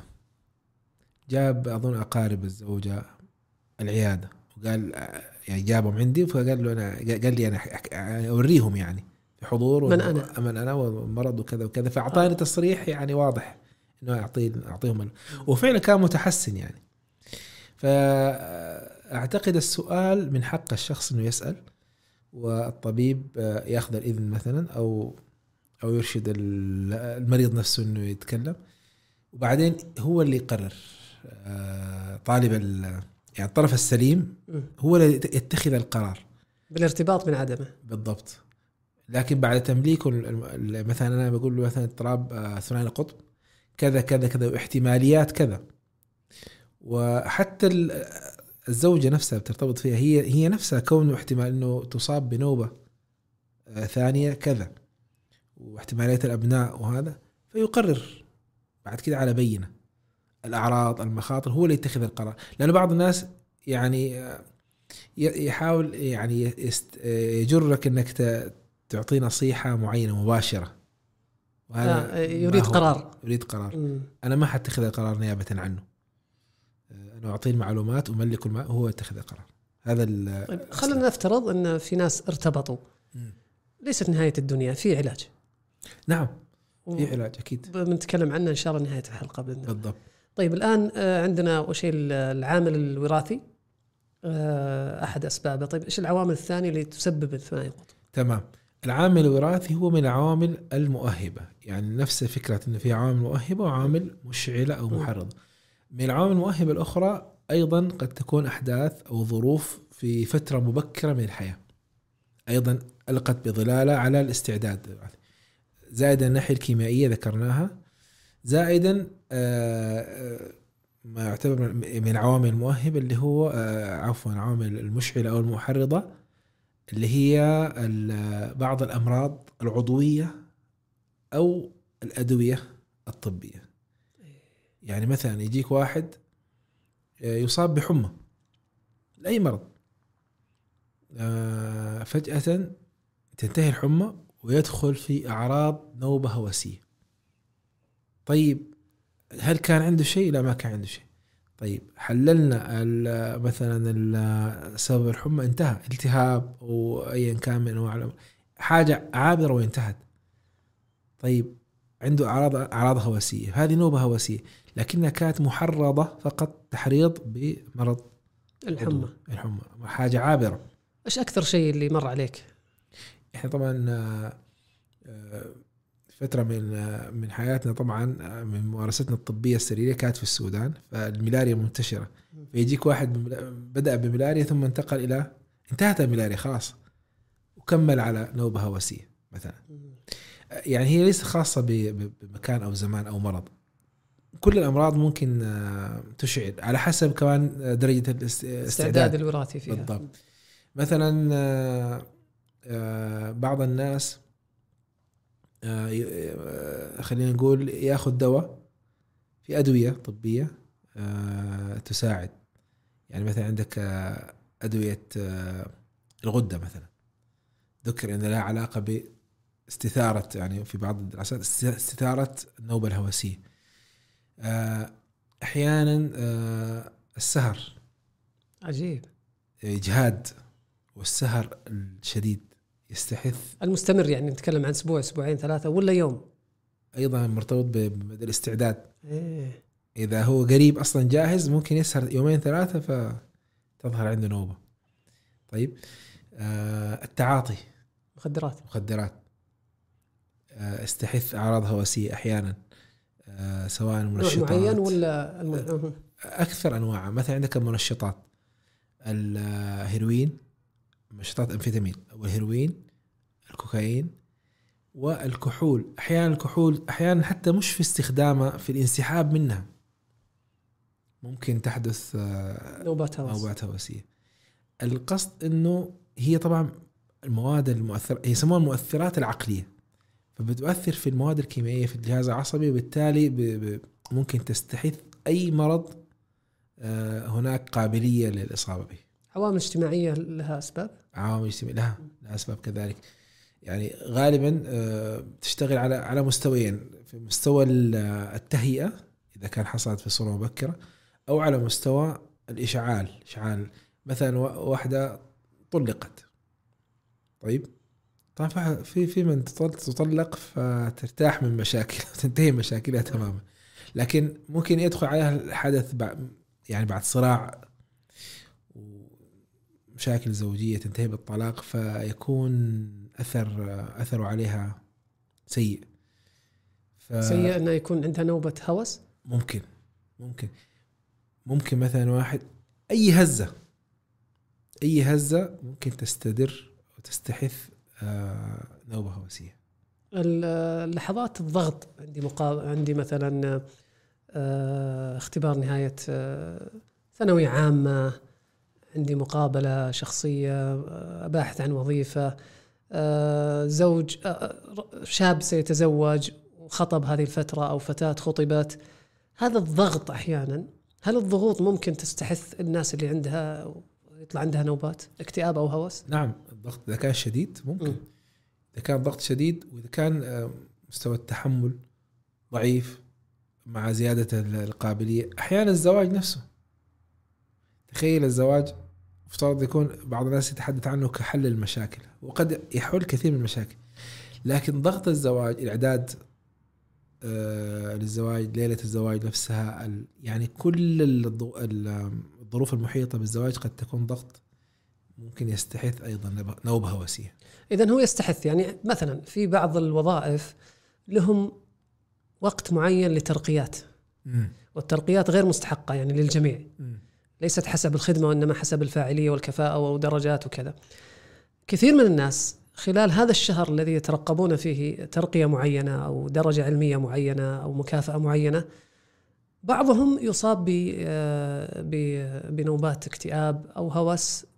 جاب أظن أقارب الزوجة العيادة وقال يعني جابهم عندي، فقال له أنا قال لي أنا أوريهم يعني في حضور من أنا من أنا والمرض وكذا وكذا. فأعطاني آه. تصريح يعني واضح إنه أعطيه أعطيهم، وفعلا كان متحسن يعني. فأعتقد السؤال من حق الشخص إنه يسأل، والطبيب يأخذ الإذن مثلا أو أو يرشد المريض نفسه إنه يتكلم، وبعدين هو اللي يقرر. طالب يعني الطرف السليم هو اللي يتخذ القرار بالارتباط من عدمه. بالضبط. لكن بعد تمليكه مثلا أنا بقول له مثلا اضطراب ثنائي القطب كذا كذا كذا واحتماليات كذا، وحتى الزوجة نفسها بترتبط فيها هي هي نفسها كونه احتمال إنه تصاب بنوبة ثانية كذا واحتماليات الأبناء وهذا، فيقرر بعد كده على بينة الأعراض المخاطر، هو اللي يتخذ القرار. لأن بعض الناس يعني يحاول يعني يجرك إنك تعطي نصيحة معينة مباشرة، وهذا يريد قرار يريد قرار م. أنا ما حتخذ القرار نيابة عنه، أنا أعطيه المعلومات وملك الماء وهو يتخذ القرار. هذا طيب خلينا نفترض أن في ناس ارتبطوا م. ليست نهاية الدنيا، في علاج. نعم في علاج أكيد بنتكلم عنه إن شاء الله نهاية الحلقة بإذن الله. بالضبط. طيب الآن عندنا وشيء العامل الوراثي أحد أسبابه. طيب إيش العوامل الثانية اللي تسبب الثنائي القطب؟ تمام. العامل الوراثي هو من العوامل المؤهبة، يعني نفس فكرة إنه في عوامل مؤهبة وعامل مشعلة أو محرضة. من العوامل المؤهبة الأخرى أيضا قد تكون أحداث أو ظروف في فترة مبكرة من الحياة أيضا ألقت بظلالة على الاستعداد، زائدا الناحية الكيميائية ذكرناها، زائدا ما يعتبر من العوامل المؤهبة اللي هو عفوا العوامل المشعلة أو المحرضة اللي هي بعض الأمراض العضوية أو الأدوية الطبية. يعني مثلا يجيك واحد يصاب بحمى لأي مرض، فجأة تنتهي الحمى ويدخل في أعراض نوبة هوسية. طيب هل كان عنده شيء؟ لا، ما كان عنده شيء. طيب حللنا مثلا سبب الحمى انتهى، التهاب أو أيا كان من أنواع حاجة عابرة وانتهت. طيب عنده أعراض أعراض هوسية، هذه نوبة هوسية لكنها كانت محرضة فقط تحريض بمرض الحمى الحمى حاجة عابرة. إيش أكثر شيء اللي مر عليك؟ إحنا طبعا فترة من من حياتنا طبعا من ممارستنا الطبية السريرية كانت في السودان، فالملاريا منتشرة، فيجيك واحد بدأ بملاريا ثم انتقل إلى انتهت الملاريا خلاص وكمل على نوبة هوسية مثلا. يعني هي ليس خاصة بمكان أو زمان أو مرض، كل الأمراض ممكن تشعل على حسب كمان درجة الاستعداد الوراثي فيها. بالضبط. مثلا بعض الناس خلينا نقول ياخذ دواء في أدوية طبية تساعد، يعني مثلا عندك أدوية الغدة مثلا ذكر أن لها علاقة باستثارة، يعني في بعض الدراسات استثارة النوبة الهوسية. أحيانا السهر عجيب، إجهاد والسهر الشديد يستحث المستمر، يعني نتكلم عن أسبوع أسبوعين ثلاثة ولا يوم، أيضا مرتبط بمدى الاستعداد. إيه. إذا هو قريب أصلا جاهز ممكن يسهر يومين ثلاثة فتظهر عنده نوبة. طيب آه التعاطي مخدرات مخدرات آه استحث أعراض هوسية أحيانا، آه سواء منشطات نوع معين ولا الم... أكثر أنواع. مثلا عندك المنشطات الهيروين، منشطات أمفيتامين والهيروين، الكوكايين والكحول. أحيانا الكحول أحيانا حتى مش في استخدامه، في الانسحاب منها ممكن تحدث نوبات هوس. نوبات هوسية. القصد إنه هي طبعا المواد المؤثرة هي يسمونها المؤثرات العقلية، فبتؤثر في المواد الكيميائية في الجهاز العصبي، وبالتالي ب... ب... ممكن تستحث أي مرض هناك قابلية للإصابة به. عوامل اجتماعية لها أسباب، عوامل اجتماعية لها لها أسباب كذلك. يعني غالبا تشتغل على على مستويين، في مستوى التهيئة إذا كان حصلت في صورة مبكرة، أو على مستوى الإشعال. إشعال مثلا واحدة طلقت، طيب طبعا في في من تطلق فترتاح من مشاكل تنتهي مشاكلها تماما، لكن ممكن يدخل عليها الحدث بعد، يعني بعد صراع ومشاكل زوجية تنتهي بالطلاق، فيكون أثر أثره عليها سيء. ف... سيء أنه يكون عندها نوبة هوس. ممكن ممكن ممكن مثلا واحد أي هزة أي هزة ممكن تستدر وتستحث نوبة هوسية. اللحظات الضغط، عندي مقابل عندي مثلا اختبار نهاية ثانوية عامة، عندي مقابلة شخصية، أباحث عن وظيفة، زوج شاب سيتزوج وخطب هذه الفترة أو فتاة خطبت، هذا الضغط أحيانا، هل الضغوط ممكن تستحث الناس اللي عندها يطلع عندها نوبات اكتئاب أو هوس؟ نعم، الضغط إذا كان شديد ممكن م. إذا كان ضغط شديد، وإذا كان مستوى التحمل ضعيف مع زيادة القابلية. أحيانا الزواج نفسه، تخيل الزواج افترض يكون بعض الناس يتحدث عنه كحل المشاكل، وقد يحل كثير من المشاكل، لكن ضغط الزواج، الإعداد آه للزواج، ليلة الزواج نفسها، يعني كل الظروف المحيطة بالزواج قد تكون ضغط ممكن يستحث أيضا نوبة هوسية. إذن هو يستحث، يعني مثلا في بعض الوظائف لهم وقت معين لترقيات، م. والترقيات غير مستحقة يعني للجميع، م. ليست حسب الخدمة وإنما حسب الفاعلية والكفاءة ودرجات وكذا. كثير من الناس خلال هذا الشهر الذي يترقبون فيه ترقية معينة أو درجة علمية معينة أو مكافأة معينة، بعضهم يصاب بنوبات اكتئاب أو هوس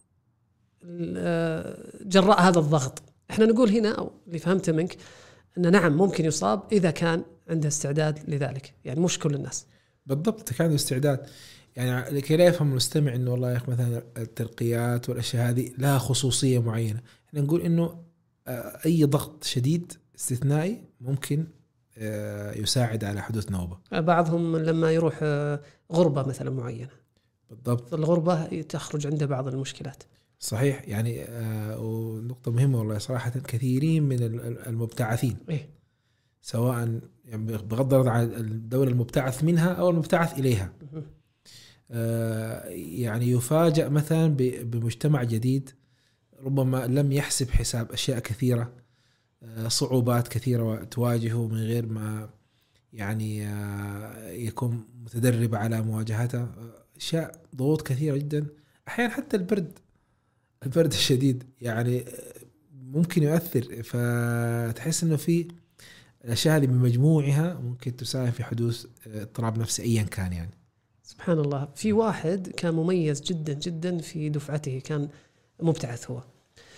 جراء هذا الضغط. احنا نقول هنا أو اللي فهمته منك أن نعم ممكن يصاب إذا كان عنده استعداد لذلك، يعني مش كل الناس. بالضبط، كان استعداد. يعني لكي لا يفهم المستمع إنه والله يا أخي مثلا الترقيات والأشياء هذه لها خصوصية معينة، احنا نقول إنه أي ضغط شديد استثنائي ممكن يساعد على حدوث نوبة. بعضهم لما يروح غربة مثلا معينة، بالضبط، الغربة تخرج عنده بعض المشكلات. صحيح، يعني ونقطة مهمة والله صراحة، كثيرين من المبتعثين إيه؟ سواء يعني بغض النظر عن الدولة المبتعث منها أو المبتعث إليها، يعني يفاجأ مثلا بمجتمع جديد ربما لم يحسب حساب أشياء كثيرة، صعوبات كثيرة تواجهه من غير ما يعني يكون متدرب على مواجهتها، أشياء ضغوط كثيرة جدا. أحيانا حتى البرد البرد الشديد يعني ممكن يؤثر، فتحس إنه في الأشياء هذه بمجموعها ممكن تساهم في حدوث اضطراب نفسي أيا كان. يعني سبحان الله، في واحد كان مميز جدا جدا في دفعته، كان مبتعث هو،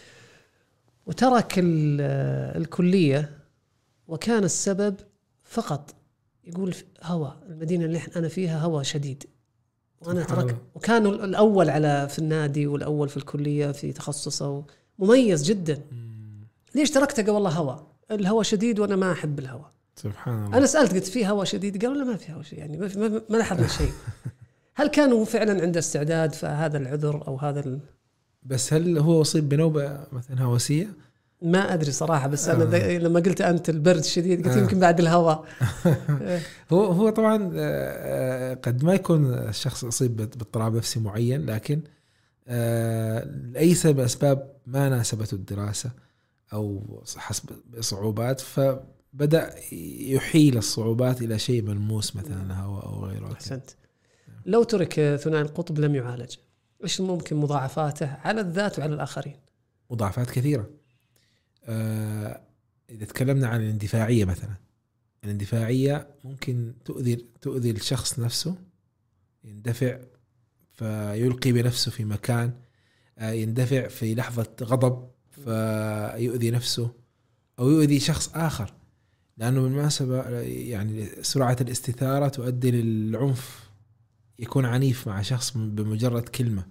وترك الكلية، وكان السبب فقط يقول هواء المدينة اللي أنا فيها هواء شديد، وأنا ترك، وكان الأول على في النادي والأول في الكلية في تخصصه، مميز جدا. ليش تركته؟ قال والله هواء الهواء شديد وأنا ما أحب الهواء. سبحان الله. أنا سألت قلت في هواء شديد؟ قالوا لا ما في هواء شديد، يعني ما ما لاحظنا شيء. هل كانوا فعلا عنده استعداد فهذا العذر أو هذا ال... بس هل هو أصيب بنوبة مثلا هوسية؟ ما أدري صراحة، بس أنا آه. لما قلت أنت البرد الشديد قلت آه. يمكن بعد الهواء. هو هو طبعا قد ما يكون الشخص أصيب باضطراب نفسي معين، لكن لأي سبب أسباب ما ناسبته الدراسة أو حسب صعوبات، فبدأ يحيل الصعوبات إلى شيء ملموس مثلا هواء أو غيره. أحسنت. لو ترك ثنائي القطب لم يعالج، إيش ممكن مضاعفاته على الذات وعلى الآخرين؟ مضاعفات كثيرة. آه إذا تكلمنا عن الاندفاعية مثلا، الاندفاعية ممكن تؤذي تؤذي الشخص نفسه، يندفع فيلقي بنفسه في مكان، آه يندفع في لحظة غضب فيؤذي نفسه أو يؤذي شخص آخر، لأنه بالمناسبة يعني سرعة الاستثارة تؤدي للعنف، يكون عنيف مع شخص بمجرد كلمة،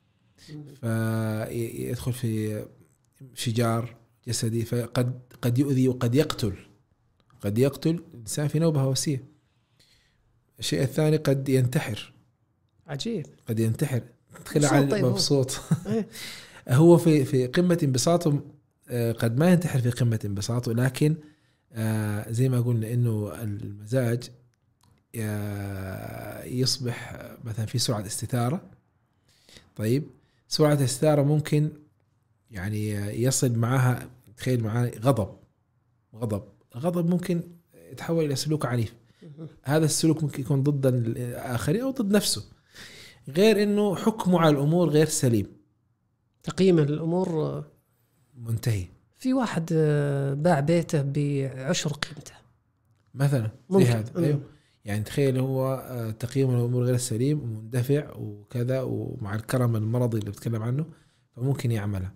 فيدخل في شجار جسدي، فقد قد يؤذي وقد يقتل قد يقتل الإنسان في نوبة هوسية. الشيء الثاني قد ينتحر. عجيب. قد ينتحر تخلى عن مبسوط. هو في في قمة انبساطه، قد ما ينتحر في قمة انبساطه، لكن زي ما قلنا إنه المزاج يصبح مثلا في سرعة استثارة. طيب سرعة الاستثارة ممكن يعني يصل معها، تخيل معاه غضب غضب غضب ممكن يتحول إلى سلوك عنيف. هذا السلوك ممكن يكون ضد الآخرين أو ضد نفسه، غير إنه حكمه على الأمور غير سليم، تقييمه الأمور منتهي. في واحد باع بيته بعشر قيمته مثلا زي هذا. أيوه. يعني تخيل هو تقييم الأمور غير سليم ومندفع وكذا، ومع الكرم المرضي اللي بتكلم عنه فممكن يعملها.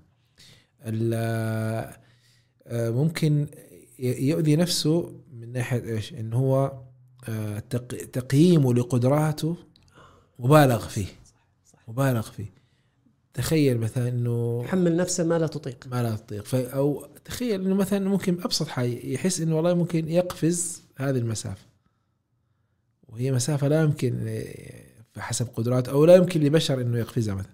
ممكن يؤذي نفسه من ناحية إيش؟ إنه هو تقييمه لقدراته مبالغ فيه مبالغ فيه تخيل مثلا إنه يحمل نفسه ما لا تطيق ما لا تطيق أو تخيل إنه مثلا ممكن أبسط حاجة يحس إنه والله ممكن يقفز هذه المسافة، وهي مسافة لا يمكن حسب قدرات أو لا يمكن لبشر إنه يقفزها مثلا،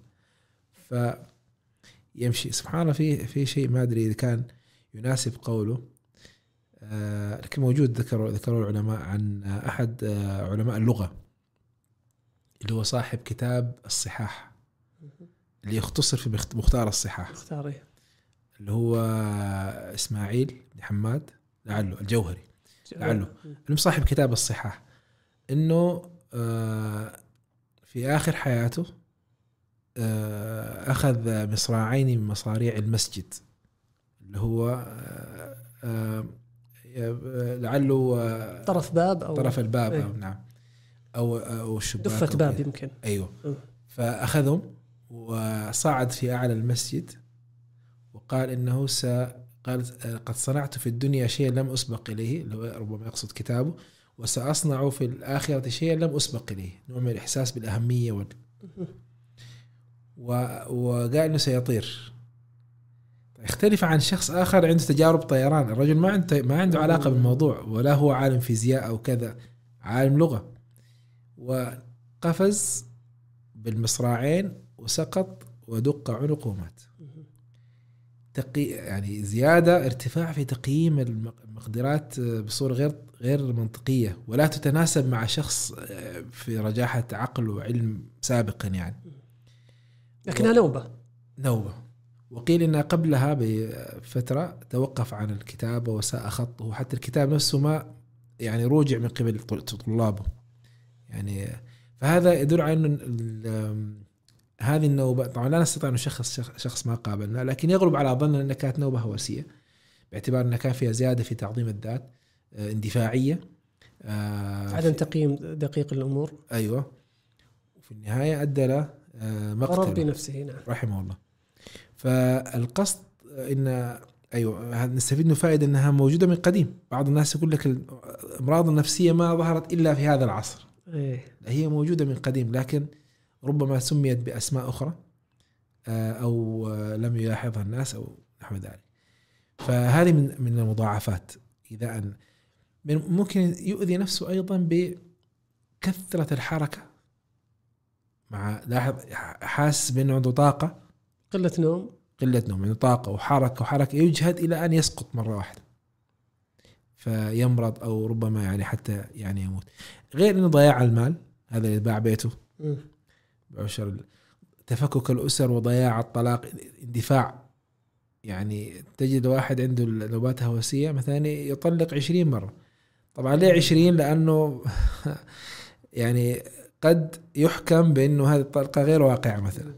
فيمشي. سبحان الله في في شيء ما أدري إذا كان يناسب قوله، آه لكن موجود. ذكروا ذكروا العلماء عن أحد آه علماء اللغة اللي هو صاحب كتاب الصحاح، اللي يختصر في مختار الصحاح، مختاري. اللي هو إسماعيل بن حماد لعله الجوهري لعله اللي صاحب كتاب الصحاح. إنه آه في آخر حياته آه أخذ مصراعين من مصاريع المسجد، اللي هو آه آه لعله آه طرف باب أو طرف الباب أيه. أو نعم أو أو الشباك دفة باب يمكن. أيوه. فأخذهم وصعد في أعلى المسجد وقال إنه س قال قد صنعت في الدنيا شيئا لم أسبق إليه، اللي هو ربما يقصد كتابه، وسأصنع في الآخرة شيئا لم أسبق إليه، نوع من الإحساس بالأهمية وال... وقال إنه سيطير. يختلف عن شخص آخر عنده تجارب طيران. الرجل ما عنده ما عنده علاقة بالموضوع، ولا هو عالم فيزياء أو كذا، عالم لغة، وقفز بالمصراعين وسقط ودق عنقه ومات. تقي يعني زيادة ارتفاع في تقييم مقدرات بصورة غير غير منطقية ولا تتناسب مع شخص في رجاحة عقل وعلم سابقا يعني. لكنها نوبة نوبة. وقيل إن قبلها بفترة توقف عن الكتابة وساء خطه، وحتى الكتاب نفسه ما يعني روجع من قبل طلابه يعني. فهذا يدل على أن هذه النوبة طبعا لا نستطيع أن نشخص شخص ما قابلنا، لكن يغلب على ظننا أنها كانت نوبة هوسية باعتبار أنها كان فيها زيادة في تعظيم الذات، اندفاعية، عدم تقييم دقيق الأمور. أيوة. وفي النهاية أدى له مقتل ربي نفسه نعم رحمه الله. فالقصد إن أيوة نستفيد من فائدة أنها موجودة من قديم. بعض الناس يقول لك الأمراض النفسية ما ظهرت إلا في هذا العصر. إيه. هي موجودة من قديم، لكن ربما سميت بأسماء أخرى أو لم يلاحظها الناس أو نحو ذلك. فهذه من من المضاعفات. إذا أن ممكن يؤذي نفسه أيضا بكثرة الحركة، مع لاحظ حاس بأنه عنده طاقة، قلة نوم قلة نوم عنده طاقة وحركة وحركة يجهد إلى أن يسقط مرة واحدة فيمرض أو ربما يعني حتى يعني يموت. غير إنه ضياع المال، هذا اللي باع بيته، بعشر تفكك الأسر وضياع الطلاق، اندفاع. يعني تجد واحد عنده نوبات هوسية مثلا يطلق عشرين مرة. طبعا ليه عشرين؟ لأنه يعني قد يحكم بأنه هذه الطلقة غير واقعة مثلا،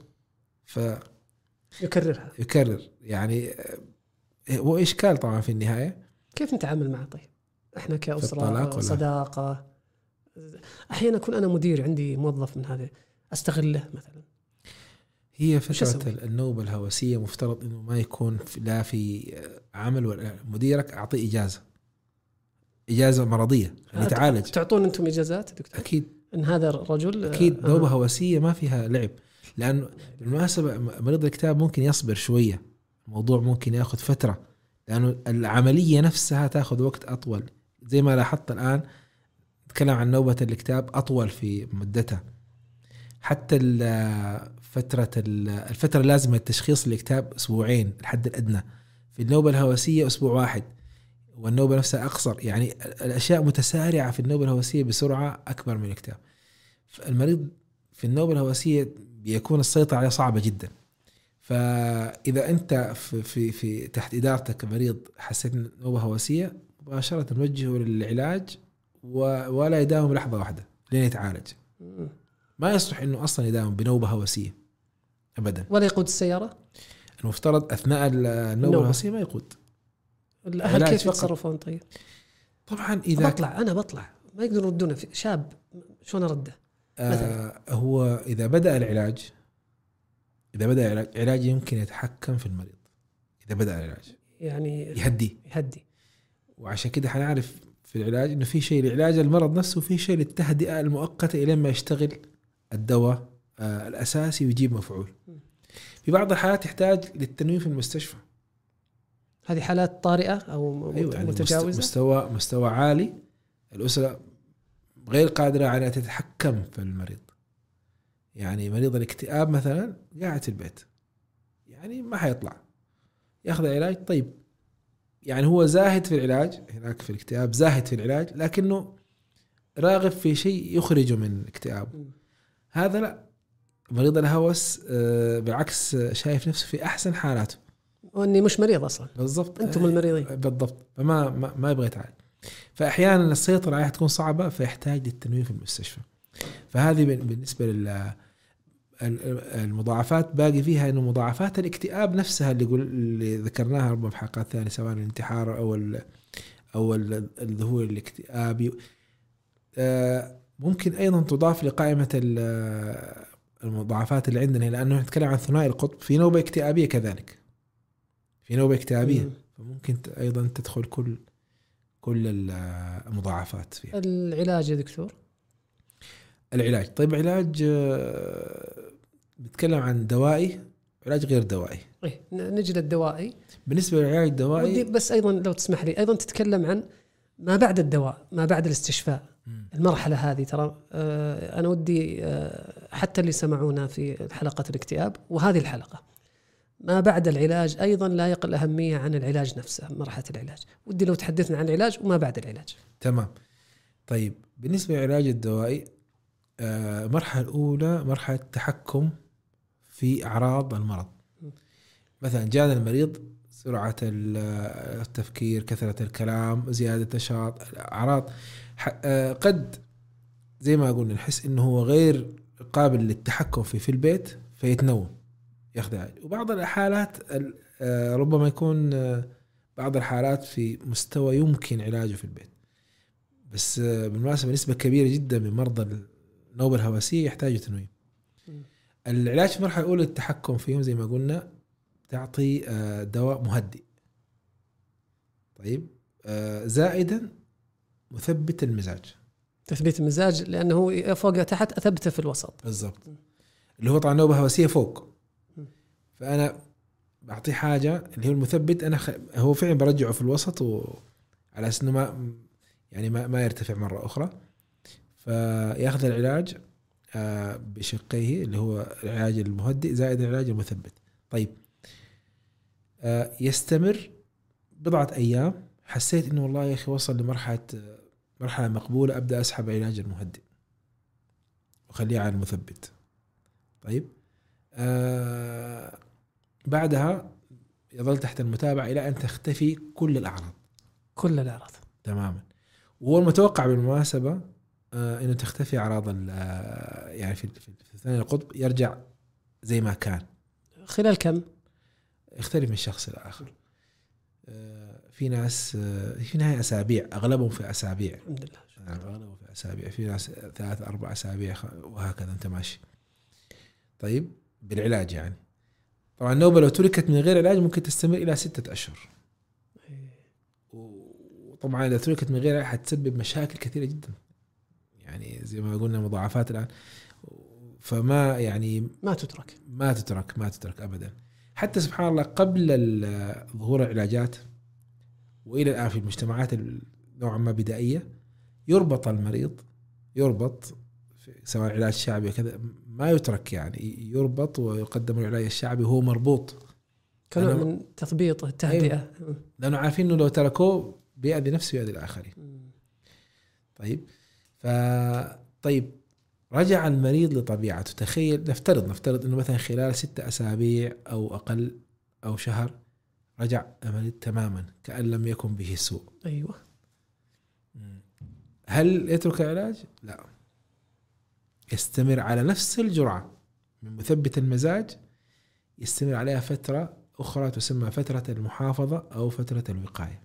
فيكررها يكرر. يعني هو إشكال طبعا في النهاية. كيف نتعامل معه؟ طيب احنا كأسرة صداقة، أحيانا أكون أنا مدير عندي موظف من هذا أستغله مثلا. هي فترة النوبة الهوسية مفترض إنه ما يكون في لا في عمل ولا مديرك أعطيه إجازة إجازة مرضية يعني يتعالج. تعطون أنتم إجازات دكتور؟ أكيد. إن هذا الرجل أكيد نوبة آه. هوسية ما فيها لعب، لأنه بالمناسبة مريض الاكتئاب ممكن يصبر شوية، الموضوع ممكن يأخذ فترة، لأنه العملية نفسها تأخذ وقت أطول. زي ما لاحظت الآن نتكلم عن نوبة الاكتئاب أطول في مدتها. حتى فترة الفترة اللازمة لتشخيص الاكتئاب أسبوعين الحد الأدنى، في النوبة الهوسية أسبوع واحد، والنوبة نفسها أقصر. يعني الأشياء متسارعة في النوبة الهوسية بسرعة أكبر من الاكتئاب. المريض في النوبة الهوسية بيكون السيطرة عليه صعبة جدا. فإذا أنت في في في تحت إدارتك مريض حسيت نوبة هوسية، مباشرة نوجهه للعلاج ولا يداوم لحظة واحدة لين يتعالج. ما يصلح إنه أصلا يداوم بنوبة هوسية أبدا. ولا يقود السيارة؟ المفترض أثناء النوبة الهوسية ما يقود. الأهل كيف يتصرفون؟ طيب طبعا إذا بطلع أنا بطلع ما يقدرون يردونه في شاب، شلون أرده؟ آه هو إذا بدأ العلاج إذا بدأ العلاج علاج يمكن يتحكم في المريض. إذا بدأ العلاج يعني يهدي يهدي وعشان كده حنعرف في العلاج إنه في شيء لعلاج المرض نفسه وفي شيء للتهدئة المؤقتة إلى ما يشتغل الدواء آه الأساسي ويجيب مفعول. في بعض الحالات يحتاج للتنويم في المستشفى. هذه حالات طارئة أو أيوة يعني متجاوزة، مستوى مستوى عالي، الأسرة غير قادرة على أن تتحكم في المريض. يعني مريض الاكتئاب مثلا قاعد في البيت يعني ما حيطلع ياخذ علاج. طيب يعني هو زاهد في العلاج هناك في الاكتئاب، زاهد في العلاج لكنه راغب في شيء يخرجه من اكتئابه. هذا لا، مريض الهوس بالعكس شايف نفسه في أحسن حالاته وأني مش مريض أصلا. بالضبط، أنتم المريضين بالضبط. فما ما, ما يبغى يتعالج. فأحيانا السيطرة عليها تكون صعبة فيحتاج للتنويم في المستشفى. فهذه بالنسبة للمضاعفات. باقي فيها إنه مضاعفات الاكتئاب نفسها اللي يقول اللي ذكرناها ربما في حلقات ثانية، سواء الانتحار أو ال أو الظهور الاكتئابي، ممكن أيضا تضاف لقائمة المضاعفات اللي عندنا، لأنه نتكلم عن ثنائي القطب في نوبة اكتئابية كذلك، في نوبة اكتئابية م. فممكن أيضا تدخل كل كل المضاعفات فيها. العلاج يا دكتور؟ العلاج طيب علاج بتكلم عن دوائي، علاج غير دوائي. إيه نجي للدوائي. بالنسبة للعلاج الدوائي بس أيضا لو تسمح لي أيضا تتكلم عن ما بعد الدواء، ما بعد الاستشفاء. م. المرحلة هذه ترى أنا ودي حتى اللي سمعونا في حلقة الاكتئاب وهذه الحلقة ما بعد العلاج أيضا لا يقل أهمية عن العلاج نفسه، مرحلة العلاج. ودي لو تحدثنا عن العلاج وما بعد العلاج. تمام. طيب بالنسبة للعلاج الدوائي، المرحلة الأولى مرحلة التحكم في أعراض المرض. مثلا جاءنا المريض سرعة التفكير، كثرة الكلام، زيادة نشاط، أعراض قد زي ما قلنا نحس إنه هو غير قابل للتحكم فيه في البيت فيتنوم ياخذ علاج. وبعض الحالات ربما يكون بعض الحالات في مستوى يمكن علاجه في البيت، بس بالمناسبة نسبة كبيرة جدا من مرضى النوبة الهوسية يحتاجوا تنويم. العلاج في المرحلة الأولى التحكم فيهم زي ما قلنا تعطي دواء مهدئ. طيب زائدا مثبت المزاج. تثبيت المزاج لأنه فوق تحت أثبته في الوسط بالضبط، اللي هو طبعا نوبة هوسية فوق، فأنا بعطيه حاجة اللي هو المثبت، أنا خ... هو فعلا برجعه في الوسط وعلى أساس إنه ما يعني ما, ما يرتفع مرة أخرى، فيأخذ العلاج بشقيه اللي هو العلاج المهدئ زائد العلاج المثبت. طيب يستمر بضعة أيام، حسيت إنه والله يا أخي وصل لمرحلة مرحلة مقبولة، أبدأ أسحب العلاج المهدئ وخليه على المثبت. طيب آه بعدها يظل تحت المتابعة إلى أن تختفي كل الأعراض. كل الأعراض تماما. وهو المتوقع بالمناسبة آه إنه تختفي أعراض يعني في في ثاني القطب يرجع زي ما كان. خلال كم؟ يختلف من شخص لآخر. آه في ناس آه في نهاية أسابيع، أغلبهم في أسابيع. الحمد لله. يعني أغلبهم في أسابيع، في ناس ثلاث أربع أسابيع وهكذا أنت ماشي. طيب بالعلاج يعني طبعا النوبة لو تركت من غير علاج ممكن تستمر إلى ستة أشهر، وطبعا إذا تركت من غير علاج حتسبب مشاكل كثيرة جدا، يعني زي ما قلنا مضاعفات الآن. فما يعني ما تترك ما تترك ما تترك أبدا. حتى سبحان الله قبل ظهور العلاجات وإلى الآن في المجتمعات نوعا ما بدائية يربط المريض، يربط سواء علاج شعبي كذا ما يترك، يعني يربط ويقدم العلاج الشعبي وهو مربوط كنوع من تثبيط التهدئة. أيوه. لأنه عارفين إنه لو تركوه بيأذي نفسه ويأذي الآخرين. طيب ف طيب رجع المريض لطبيعته. تخيل نفترض نفترض إنه مثلا خلال ستة أسابيع أو أقل أو شهر رجع المريض تماما كأن لم يكن به سوء. أيوة. هل يترك العلاج؟ لا، يستمر على نفس الجرعة من مثبت المزاج، يستمر عليها فترة أخرى تسمى فترة المحافظة أو فترة الوقاية.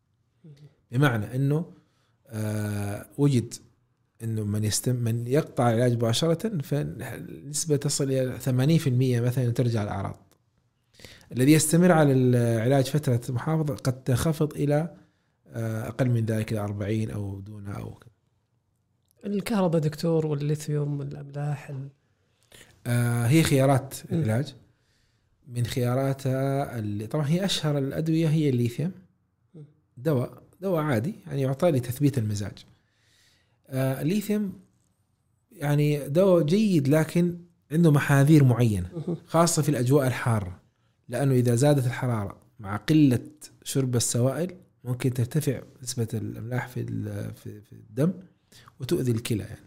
بمعنى أنه آه وجد أنه من, يستم من يقطع العلاج مباشرة فنسبة تصل إلى ثمانين بالمئة مثلا ترجع الأعراض. الذي يستمر على العلاج فترة محافظة قد تنخفض إلى آه أقل من ذلك إلى أربعين أو دونها أو كذا. الكهرباء دكتور والليثيوم والأملاح ال... آه هي خيارات العلاج. من خياراتها اللي طبعا هي أشهر الأدوية هي الليثيوم، دواء دواء عادي يعني يعطى لتثبيت المزاج. آه الليثيوم يعني دواء جيد لكن عنده محاذير معينة خاصة في الأجواء الحارة، لأنه إذا زادت الحرارة مع قلة شرب السوائل ممكن ترتفع نسبة الأملاح في في الدم وتؤذي الكلى. يعني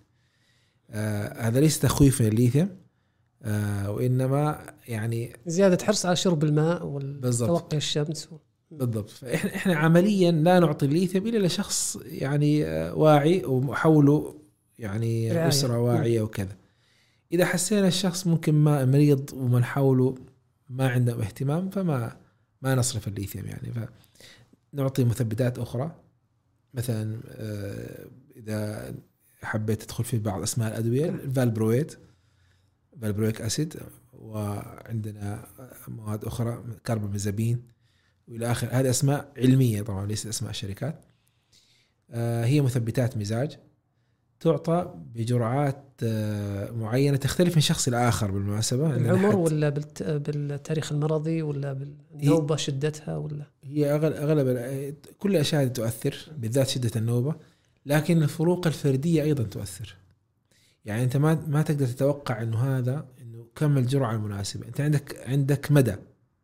آه هذا ليس تخويف من الليثيوم، آه وإنما يعني زيادة حرص على شرب الماء والتوقي الشمس. بالضبط. فإحنا إحنا عمليا لا نعطي الليثيوم إلا لشخص يعني آه واعي وحوله يعني رعاية. أسرة واعية وكذا. إذا حسينا الشخص ممكن ما مريض ومن حوله ما عندهم اهتمام فما ما نصرف الليثيوم يعني، فنعطي مثبتات أخرى. مثلا آه إذا حبيت تدخل في بعض أسماء الأدوية الفالبرويت، فالبرويك أسيد، وعندنا مواد أخرى كاربامازابين وإلى آخر. هذه أسماء علمية طبعا ليست أسماء شركات. آه هي مثبتات مزاج تعطى بجرعات آه معينة تختلف من شخص لآخر بالمناسبة. العمر ولا بالتاريخ المرضي ولا بالنوبة شدتها ولا هي أغلب, أغلب كل الأشياء تؤثر بالذات شدة النوبة، لكن الفروق الفردية أيضا تؤثر. يعني أنت ما ما تقدر تتوقع إنه هذا إنه كم الجرعة المناسبة. أنت عندك عندك مدى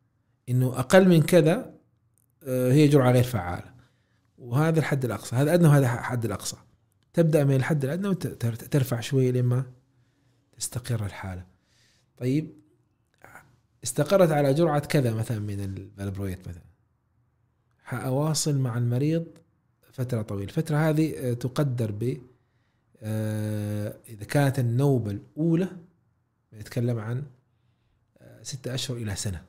إنه أقل من كذا هي جرعة غير فعالة، وهذا الحد الأقصى، هذا أدنى وهذا حد الأقصى. تبدأ من الحد الأدنى وترفع شوي لما تستقر الحالة. طيب استقرت على جرعة كذا مثلا من الفالبرويت مثلا، حأواصل مع المريض فترة طويلة. الفترة هذه تقدر ب إذا كانت النوبة الأولى نتكلم عن ستة أشهر إلى سنة.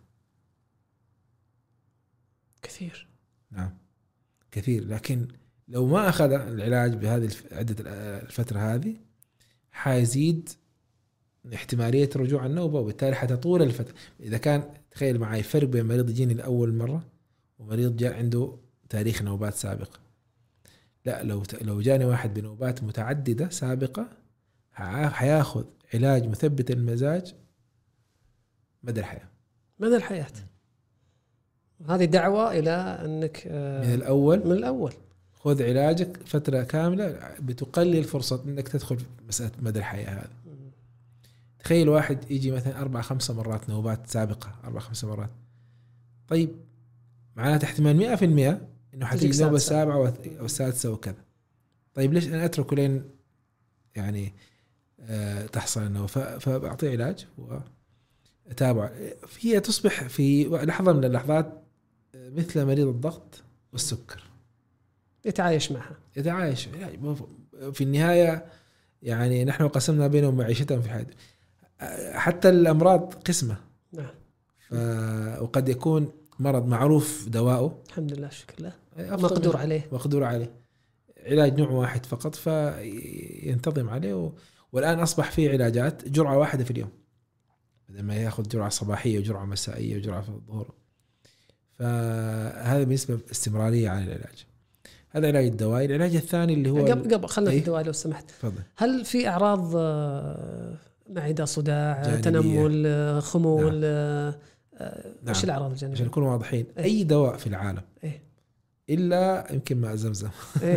كثير. نعم كثير، لكن لو ما أخذ العلاج بهذه عدة الفترة هذه حيزيد احتمالية رجوع النوبة، وبالتالي حتطول الفترة. إذا كان تخيل معي فرق بين مريض يجيني لأول مرة ومريض جاء عنده تاريخ نوبات سابقة، لا لو لو جاني واحد بنوبات متعددة سابقة حياخذ علاج مثبت المزاج مدى الحياة. مدى الحياة. هذه دعوة إلى أنك من الأول من الأول خذ علاجك فترة كاملة، بتقلل فرصة أنك تدخل مسألة مدى الحياة هذا. تخيل واحد يجي مثلا أربع خمسة مرات نوبات سابقة، أربع خمسة مرات، طيب معناته احتمال مئة في المئة إنه حتيجي نوبة السابعة أو السادسة وكذا. طيب ليش أنا أتركه لين يعني أه تحصل النوبة؟ فبعطيه علاج وأتابع. هي تصبح في لحظة من اللحظات مثل مريض الضغط والسكر، يتعايش معها يتعايش يعني في النهاية. يعني نحن قسمنا بينهم معيشتهم في حياتهم. حتى الأمراض قسمة. نعم. وقد يكون مرض معروف دواؤه الحمد لله شكرا الله مقدور عليه مقدور عليه علاج نوع واحد فقط فينتظم عليه و... والآن أصبح فيه علاجات جرعة واحدة في اليوم بدل ما يأخذ جرعة صباحية وجرعة مسائية وجرعة في الظهر. فهذا بالنسبة استمرارية على العلاج. هذا علاج الدوائي. العلاج الثاني اللي هو قبل قبل خلنا في الدواء لو سمحت. فضل. هل في أعراض معدة، صداع، جانبية. تنمل، خمول؟ نعم. نعم. إيش الأعراض الجانبية؟ عشان نكون واضحين. إيه؟ أي دواء في العالم إيه؟ إلا يمكن ماء زمزم إيه؟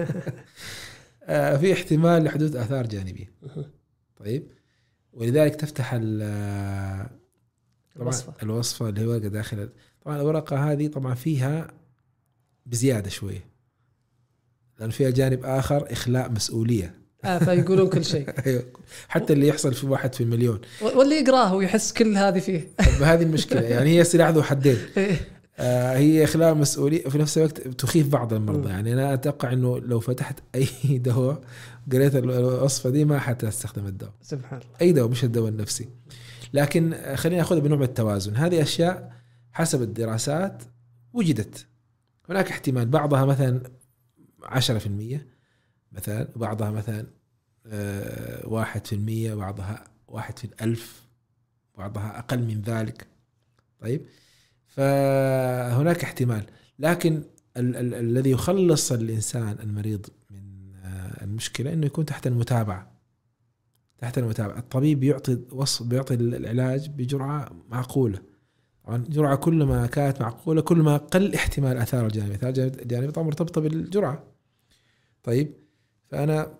في احتمال لحدوث آثار جانبية. طيب ولذلك تفتح طبعا الوصفة. الوصفة اللي هي ورقة داخل. طبعا الورقة هذه طبعا فيها بزيادة شوية لأن فيها جانب آخر إخلاء مسؤولية. آه فيقولون كل شيء. حتى اللي يحصل في واحد في المليون واللي يقراه ويحس كل هذه فيه. هذه المشكلة يعني هي سلاح ذو حدين. آه هي إخلاء مسؤولية وفي نفس الوقت تخيف بعض المرضى. يعني أنا أتوقع إنه لو فتحت أي دواء قريت الوصفة دي ما حتى استخدم الدواء. سبحان الله. أي دواء مش الدواء النفسي. لكن خلينا نأخذ بنوع من التوازن. هذه أشياء حسب الدراسات وجدت. هناك احتمال بعضها مثلا عشرة في المية مثلا، بعضها مثلا آه واحد في المية، بعضها واحد في الألف، بعضها أقل من ذلك. طيب فهناك احتمال. لكن ال- ال- الذي يخلص الإنسان المريض من آه المشكلة إنه يكون تحت المتابعة. تحت المتابعة الطبيب يعطي وصف بيعطي العلاج بجرعة معقولة. طبعا جرعة كل ما كانت معقولة كل ما قل احتمال أثار الجانبية. أثار الجانبية طبعا مرتبطة بالجرعة. طيب فأنا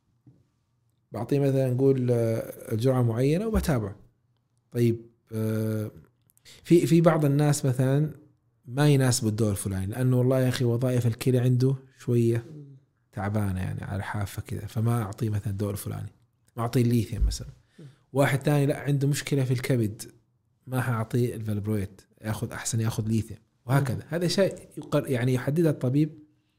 بعطيه مثلا نقول الجرعة معينة وبتابع. طيب في في بعض الناس مثلا ما يناسب الدور الفلاني لأنه والله يا أخي وظائف الكلى عنده شوية تعبانة يعني على حافة كذا فما أعطيه مثلا الدور الفلاني، ما أعطيه الليثيوم مثلا. واحد تاني لا عنده مشكلة في الكبد ما هعطيه الفالبرويت، ياخذ أحسن ياخذ ليثيوم وهكذا. هذا شيء يعني يحددها الطبيب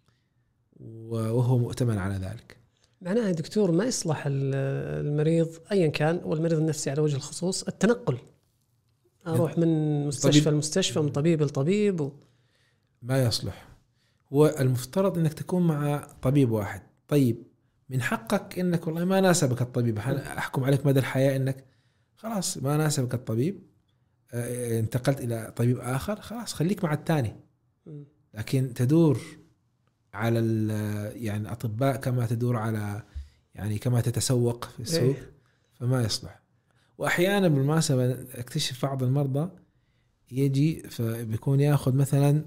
وهو مؤتمن على ذلك. معناها يا دكتور ما يصلح المريض أيا كان والمريض النفسي على وجه الخصوص التنقل، أروح من مستشفى لمستشفى من طبيب لطبيب و... ما يصلح. هو المفترض أنك تكون مع طبيب واحد. طيب من حقك أنك والله ما ناسبك الطبيب أحكم عليك مدى الحياة أنك خلاص ما ناسبك الطبيب انتقلت إلى طبيب آخر خلاص خليك مع الثاني. لكن تدور على يعني الأطباء كما تدور على يعني كما تتسوق في السوق فما يصلح. وأحيانا بالمناسبة اكتشف بعض المرضى يجي فبيكون يأخذ مثلا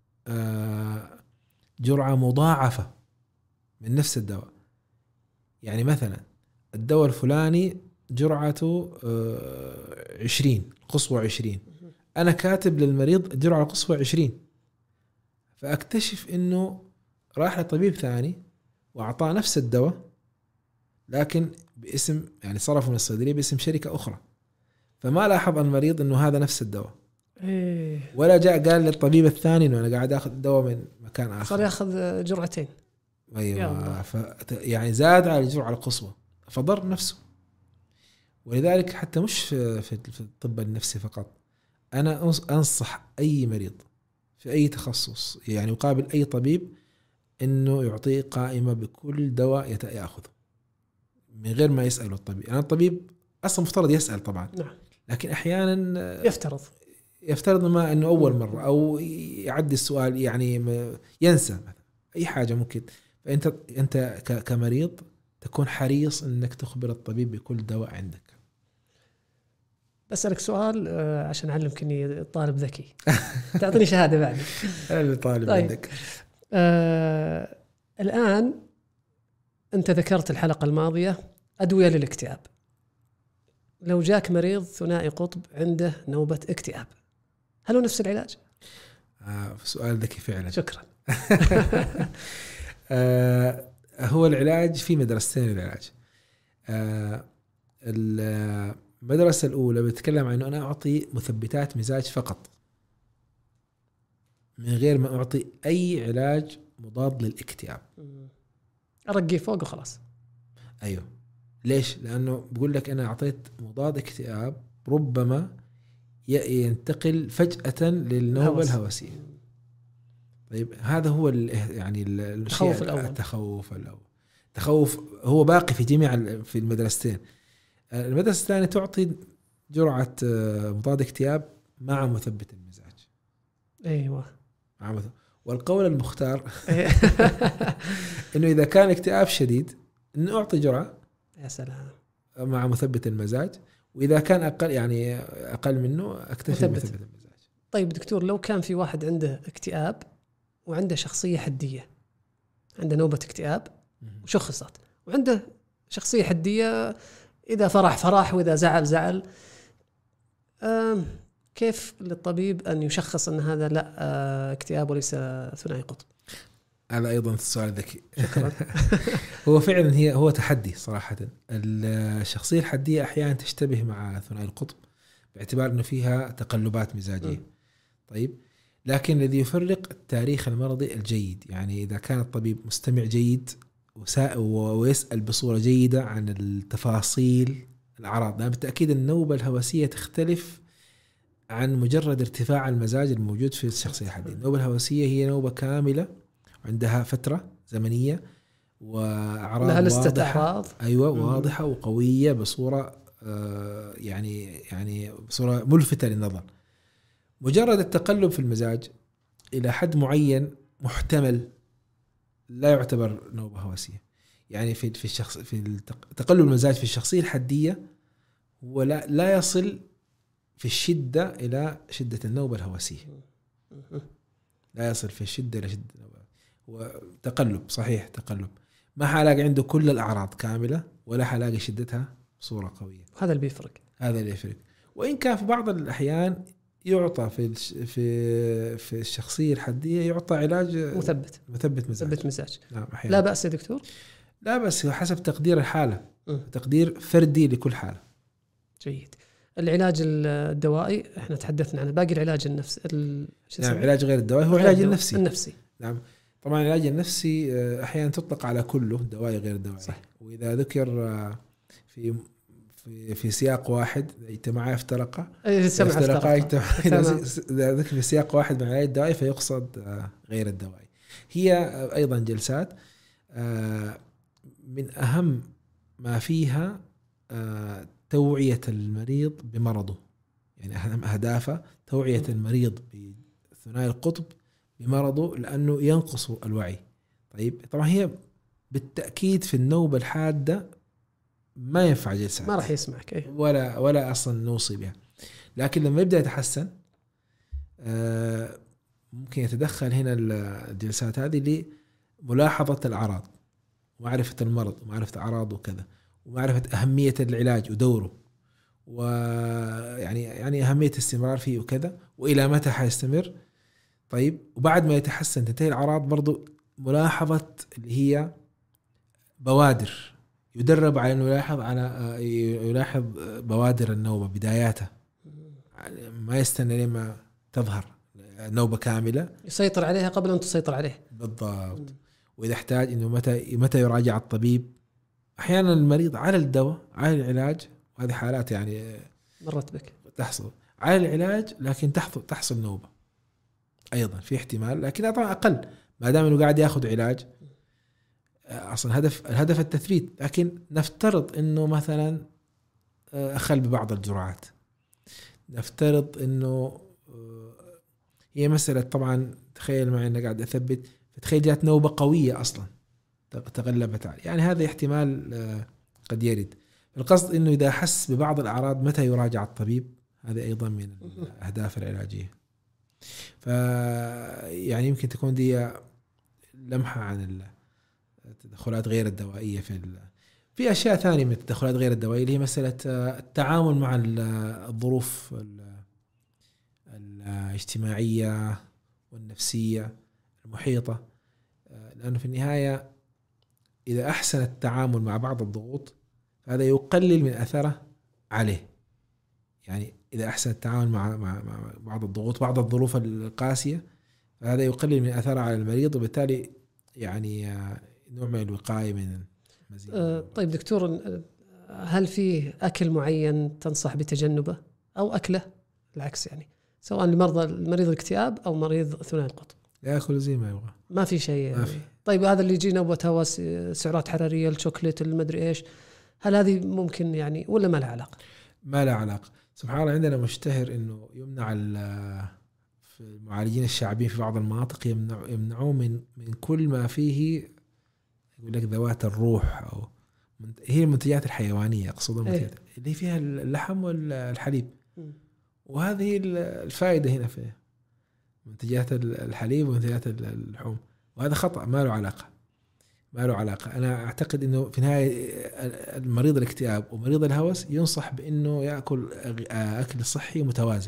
جرعة مضاعفة من نفس الدواء. يعني مثلا الدواء الفلاني جرعته عشرين قصوى عشرين، أنا كاتب للمريض الجرعة القصوى عشرين، فأكتشف إنه راح لطبيب ثاني وأعطاه نفس الدواء لكن باسم يعني صرفه من الصيدلية باسم شركة أخرى، فما لاحظ المريض إنه هذا نفس الدواء إيه. ولا جاء قال للطبيب الثاني إنه أنا قاعد أخذ دواء من مكان آخر، صار يأخذ جرعتين. أيوة، ف يعني زاد على الجرعة القصوى فضر نفسه. ولذلك حتى مش في في الطب النفسي فقط، أنا أنصح أي مريض في أي تخصص يعني يقابل أي طبيب إنه يعطيه قائمة بكل دواء يأخذه من غير ما يسأله الطبيب. يعني الطبيب أصلا مفترض يسأل طبعا، نعم. لكن أحيانا يفترض يفترض ما إنه أول مرة أو يعدي السؤال، يعني ينسى مثلا أي حاجة ممكن. فأنت أنت كمريض تكون حريص إنك تخبر الطبيب بكل دواء عندك. بسألك سؤال عشان أعلمك إني طالب ذكي. تعطيني شهادة بعد. أنا طالب طيب. عندك. آه الآن أنت ذكرت الحلقة الماضية أدوية للاكتئاب. لو جاك مريض ثنائي قطب عنده نوبة اكتئاب، هل هو نفس العلاج؟ آه سؤال ذكي فعلا. شكرا. آه هو العلاج في مدرستين العلاج. آه المدرسة الأولى بتكلم عن أنه أنا أعطي مثبتات مزاج فقط من غير ما أعطي أي علاج مضاد للاكتئاب، أرقي فوق وخلاص. أيوه. ليش؟ لأنه بقول لك أنا أعطيت مضاد اكتئاب ربما ينتقل فجأة للنوبة الهوسية. طيب هذا هو يعني التخوف الأول. التخوف الأول التخوف هو باقي في جميع في المدرستين. المدرسة الثانية تعطي جرعة مضاد اكتئاب مع مثبت المزاج. أيوة. مع مثبت. والقول المختار إنه إذا كان اكتئاب شديد إنه أعطي جرعة يا سلام مع مثبت المزاج، وإذا كان أقل يعني أقل منه أكتفي بمثبت المزاج. طيب دكتور، لو كان في واحد عنده اكتئاب وعنده شخصية حدية، عنده نوبة اكتئاب وشخصت، وعنده شخصية حدية، إذا فرح فرح وإذا زعل زعل، كيف للطبيب أن يشخص أن هذا لا اكتئاب وليس ثنائي قطب؟ هذا أيضا السؤال ذكي. هو فعلا هي هو تحدي صراحة. الشخصية الحدية أحيانا تشتبه مع ثنائي القطب باعتبار أنه فيها تقلبات مزاجية. طيب، لكن الذي يفرق التاريخ المرضي الجيد، يعني إذا كان الطبيب مستمع جيد ويسأل بصورة جيدة عن التفاصيل الأعراض، يعني بالتأكيد النوبة الهوسية تختلف عن مجرد ارتفاع المزاج الموجود في الشخصية الحدية. النوبة الهوسية هي نوبة كاملة عندها فترة زمنية وأعراض واضحة. أيوة واضحة وقوية بصورة آه يعني يعني بصورة ملفتة للنظر. مجرد التقلب في المزاج إلى حد معين محتمل لا يعتبر نوبة هوسية. يعني في في الشخص في تقلب المزاج في الشخصية الحدية هو لا لا يصل في الشدة إلى شدة النوبة الهوسية، لا يصل في الشدة إلى شدة النوبة. وتقلب صحيح، تقلب ما حلاقي عنده كل الأعراض كاملة ولا حلاقي شدتها بصورة قوية. هذا اللي بيفرق، هذا اللي يفرق. وإن كان في بعض الأحيان يعطى في في في الشخصية الحدية يعطى علاج مثبت مثبت مزاج. مثبت مزاج. نعم لا بأس يا دكتور. لا بأس حسب تقدير الحالة. م. تقدير فردي لكل حالة. جيد. العلاج الدوائي احنا تحدثنا عنه، باقي العلاج النفسي. نعم، علاج غير الدوائي هو العلاج النفسي. النفسي. نعم طبعا العلاج النفسي أحيانا تطلق على كله دوائي غير دوائي. صح. وإذا ذكر في في في سياق واحد اجتماعا افترقا افترقا إذا ذكر في سياق واحد مع العلاج الدوائي فيقصد غير الدوائي. هي أيضا جلسات من أهم ما فيها توعية المريض بمرضه، يعني أهم أهدافه توعية المريض بثنائي القطب بمرضه لأنه ينقص الوعي. طيب طبعا هي بالتأكيد في النوبة الحادة ما ينفع جلسات، ما راح يسمعك أيه. ولا ولا أصلا نوصي بها. لكن لما يبدأ يتحسن آه ممكن يتدخل هنا الجلسات هذه لملاحظة الأعراض ومعرفة المرض ومعرفة أعراضه وكذا، ومعرفة أهمية العلاج ودوره، ويعني يعني أهمية الاستمرار فيه وكذا، وإلى متى حيستمر. طيب وبعد ما يتحسن تنتهي الأعراض برضو ملاحظة اللي هي بوادر، يدرب على أنه يلاحظ على يلاحظ بوادر النوبة بداياتها، ما يستنى لما تظهر نوبة كاملة، يسيطر عليها قبل أن تسيطر عليه. بالضبط. وإذا احتاج إنه متى متى يراجع الطبيب. أحيانا المريض على الدواء على العلاج، وهذه حالات يعني مرت بك تحصل على العلاج لكن تحصل تحصل نوبة أيضا في احتمال، لكن طبعا أقل ما دام إنه قاعد يأخذ علاج. أصلا هدف الهدف التثبيت، لكن نفترض إنه مثلا أخل ببعض الجرعات، نفترض إنه هي مسألة طبعا تخيل معي أنا قاعد أثبت، فتخيل جات نوبة قوية أصلا تغلبت عليه، يعني هذا احتمال قد يرد. القصد إنه إذا حس ببعض الأعراض متى يراجع الطبيب، هذا أيضا من الأهداف العلاجية. فيعني يمكن تكون دي لمحة عن التدخلات غير الدوائية في في أشياء ثانية من التدخلات غير الدوائية اللي هي مسألة التعامل مع الظروف الاجتماعية والنفسية المحيطة، لأنه في النهاية إذا أحسن التعامل مع بعض الضغوط هذا يقلل من أثره عليه. يعني إذا أحسن التعامل مع, مع, مع بعض الضغوط بعض الظروف القاسية فهذا يقلل من أثره على المريض، وبالتالي يعني نوع من الوقاية من مزيد. أه طيب دكتور، هل في أكل معين تنصح بتجنبه أو أكله العكس، يعني سواء لمرضى المريض الاكتئاب أو مريض ثنائي القطب؟ يأكل زي ما يبغى، ما في شيء يعني. ما في. طيب هذا اللي يجي نوبة هوس، سعرات حرارية، الشوكولات، المدري إيش، هل هذه ممكن يعني ولا ما لها علاقة؟ ما لها علاقة. سبحان الله عندنا مشتهر إنه يمنع في المعالجين الشعبيين في بعض المناطق يمنع يمنعوه من من كل ما فيه يقول لك ذوات الروح، أو هي المنتجات الحيوانية أقصد المنتجات إيه؟ اللي فيها اللحم والحليب. م. وهذه الفائدة هنا في منتجات الحليب ومنتجات اللحوم، وهذا خطأ ما له علاقة ما له علاقة. أنا أعتقد إنه في النهاية المريض الاكتئاب ومريض الهوس ينصح بإنه يأكل أكل صحي متوازن،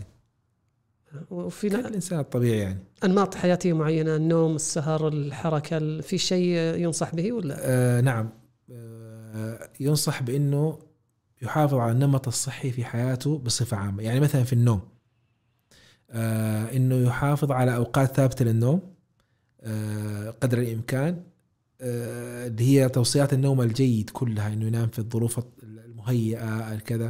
وفي الإنسان الطبيعي يعني أنماط حياتية معينة، النوم، السهر، الحركة، في شيء ينصح به ولا؟ آه نعم، آه ينصح بإنه يحافظ على النمط الصحي في حياته بصفة عامة. يعني مثلا في النوم آه إنه يحافظ على أوقات ثابتة للنوم آه قدر الإمكان، آه اللي هي توصيات النوم الجيد كلها، إنه ينام في الظروف المهيئة الكذا،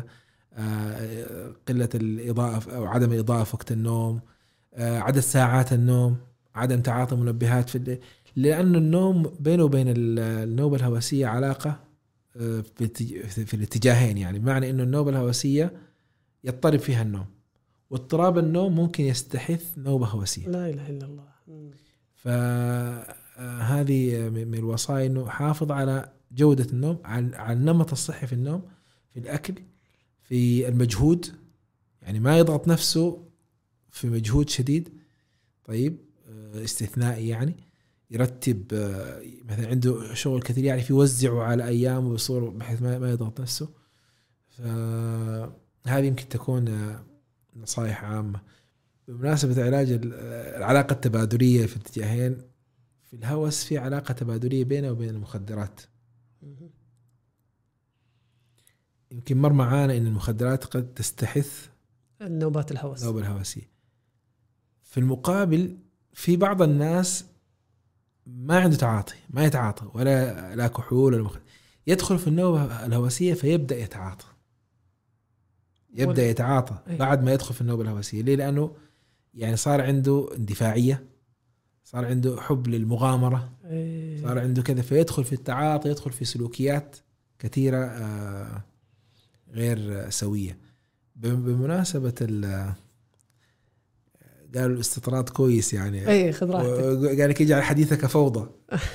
آه قلة الإضاءة أو عدم الإضاءة في وقت النوم، آه عدد ساعات النوم، عدم تعاطي منبهات في الليل، لأن النوم بينه وبين النوبة الهوسية علاقة آه في الاتجاهين. يعني بمعنى إنه النوبة الهوسية يضطرب فيها النوم، واضطراب النوم ممكن يستحث نوبة هوسية. لا إله إلا الله. فهذه من الوصايا إنه حافظ على جودة النوم، على النمط الصحي في النوم، في الأكل، في المجهود، يعني ما يضغط نفسه في مجهود شديد. طيب استثنائي يعني يرتب مثلا عنده شغل كثير يعني في يوزعه على أيامه بصورة بحيث ما يضغط نفسه. فهذه يمكن تكون نصائح عامة. بمناسبة علاج العلاقة التبادلية في الاتجاهين، في الهوس في علاقة تبادلية بينه وبين المخدرات. يمكن مر معانا إن المخدرات قد تستحث النوبات الهوس النوبة الهوسية. في المقابل في بعض الناس ما عنده تعاطي، ما يتعاطى ولا لا كحول ولا مخدر، يدخل في النوبة الهوسية فيبدأ يتعاطى يبدأ يتعاطى بعد ما يدخل في النوبة الهوسية. ليه؟ لأنه يعني صار عنده اندفاعية، صار عنده حب للمغامرة، صار عنده كذا، فيدخل في التعاطي، يدخل في سلوكيات كثيرة آه غير سوية. بمناسبة ال قالوا الاستطراد كويس يعني، اي خذ راحتك، قال لك يجعل حديثك فوضى.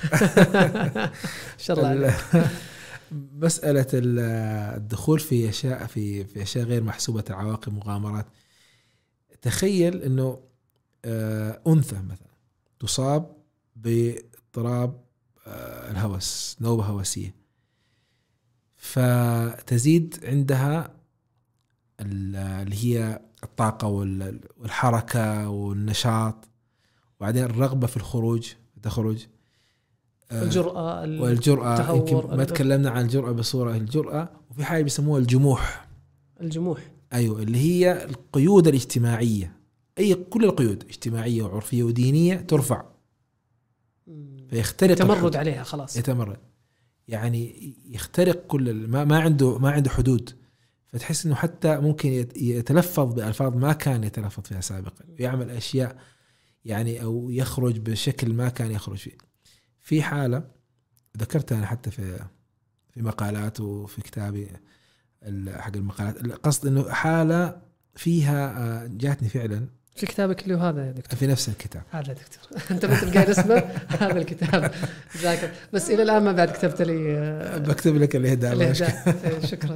شاء الله. مسألة الدخول في أشياء في في أشياء غير محسوبة العواقب، مغامرات. تخيل إنه أنثى مثلا تصاب باضطراب الهوس، نوبة هوسية، فتزيد عندها اللي هي الطاقة والحركة والنشاط، وبعدين الرغبة في الخروج تخرج، الجرأة والجرأة يمكن ما تكلمنا عن الجرأة بصورة الجرأة، وفي حاجة بيسموها الجموح. الجموح أيوة، اللي هي القيود الاجتماعية، أي كل القيود اجتماعية وعرفية ودينية ترفع، فيخترق يتمرد عليها خلاص، يتمرد يعني يخترق كل ما ما عنده ما عنده حدود. فتحس إنه حتى ممكن يتلفظ بألفاظ ما كان يتلفظ فيها سابقا، ويعمل أشياء يعني أو يخرج بشكل ما كان يخرج فيه. في حالة ذكرتها أنا حتى في في مقالات وفي كتابي حق المقالات، القصد إنه حالة فيها جاتني فعلا في كتابك اللي هو هذا يا دكتور، في نفس الكتاب هذا دكتور أنت ما تلقى اسمه هذا الكتاب ذاكر، بس إلى الآن ما بعد كتبت لي، بكتب لك الإهداء. شكرا.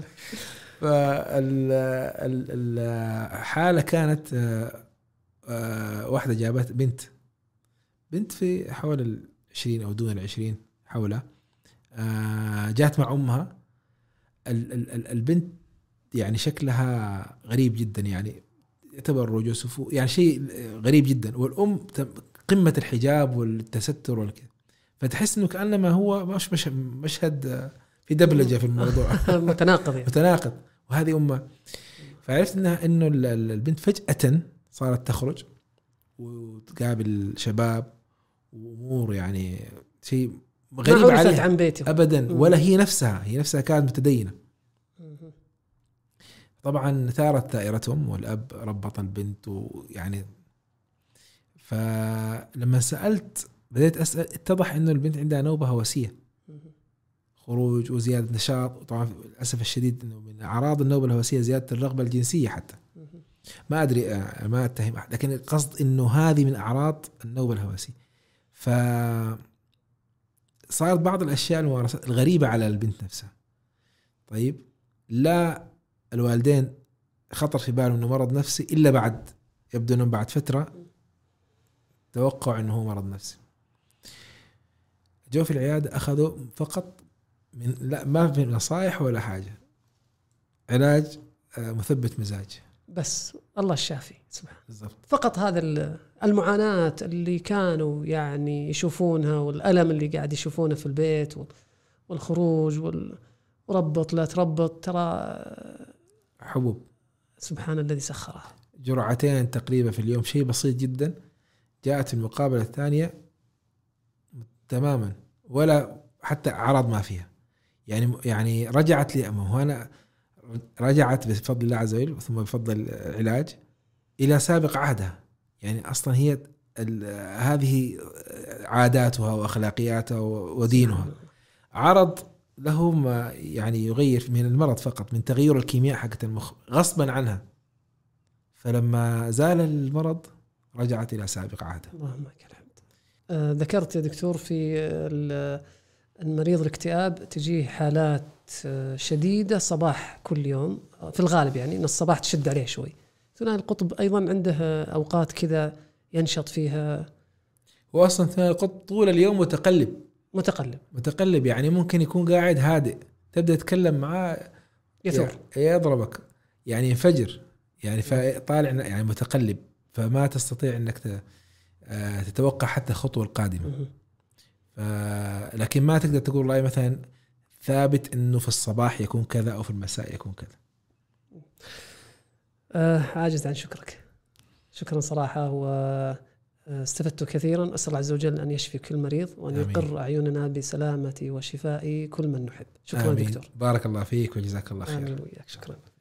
فالحالة كانت واحدة جابت بنت بنت في حوالي العشرين أو دون العشرين حولها، جات مع أمها. البنت يعني شكلها غريب جدا، يعني تبرج وسفو، يعني شيء غريب جدا، والأم قمة الحجاب والتستر والكذا، فتحس إنه كأنما هو مش مش مشهد في دبلجة في الموضوع متناقض يعني. متناقض، وهذه أمها. فعرفت إنها إنه البنت فجأة صارت تخرج وتقابل شباب وأمور، يعني شيء غريب عليها عن بيته أبدا، ولا هي نفسها هي نفسها كانت متدينة. طبعا ثارت ثائرتهم، والأب ربط البنت، ويعني فلما سألت بديت أسأل، اتضح إنه البنت عندها نوبة هوسية، خروج وزيادة نشاط. وطبعا للأسف الشديد إنه من أعراض النوبة الهوسية زيادة الرغبة الجنسية حتى، ما أدري ما أتهم أحد، لكن القصد إنه هذه من أعراض النوبة الهوسية. فصارت بعض الأشياء الغريبة على البنت نفسها. طيب، لا الوالدين خطر في بالهم إنه مرض نفسي إلا بعد، يبدو أنهم بعد فترة توقعوا إنه هو مرض نفسي. جو في العيادة أخذوا فقط من لا ما في نصائح ولا حاجة، علاج مثبت مزاج بس، الله الشافي سبحانه. بالضبط. فقط هذا المعاناة اللي كانوا يعني يشوفونها، والألم اللي قاعد يشوفونه في البيت، والخروج وربط لا تربط، ترى حبوب سبحان الذي سخرها. جرعتين تقريبا في اليوم، شيء بسيط جدا. جاءت المقابلة الثانية تماما، ولا حتى عرض ما فيها، يعني يعني رجعت لي أمه، وأنا رجعت بفضل الله عز وجل ثم بفضل العلاج إلى سابق عهدها. يعني أصلا هي هذه عاداتها وأخلاقياتها ودينها، عرض له ما يعني يغير من المرض فقط، من تغيير الكيمياء حقت المخ غصبا عنها. فلما زال المرض رجعت إلى سابق عهدها. اللهم لك الحمد. آه ذكرت يا دكتور في المريض الاكتئاب تجيه حالات شديدة صباح كل يوم في الغالب، يعني إن الصباح تشد عليه شوي. ثنائي القطب أيضا عنده أوقات كذا ينشط فيها. وأصلا ثنائي القطب طول اليوم متقلب متقلب متقلب يعني ممكن يكون قاعد هادئ، تبدأ تتكلم معاه يثور يضربك، يعني ينفجر، يعني فطالع يعني متقلب، فما تستطيع أنك تتوقع حتى الخطوة القادمة. لكن ما تقدر تقول والله مثلا ثابت انه في الصباح يكون كذا او في المساء يكون كذا. آه عاجز عن شكرك، شكرا صراحة، واستفدت كثيرا. أسأل الله عز وجل أن يشفي كل مريض، وأن يقر أعيننا بسلامة وشفاء كل من نحب. شكرا آمين. دكتور، بارك الله فيك وجزاك الله خير. آمين وإياك، شكرا.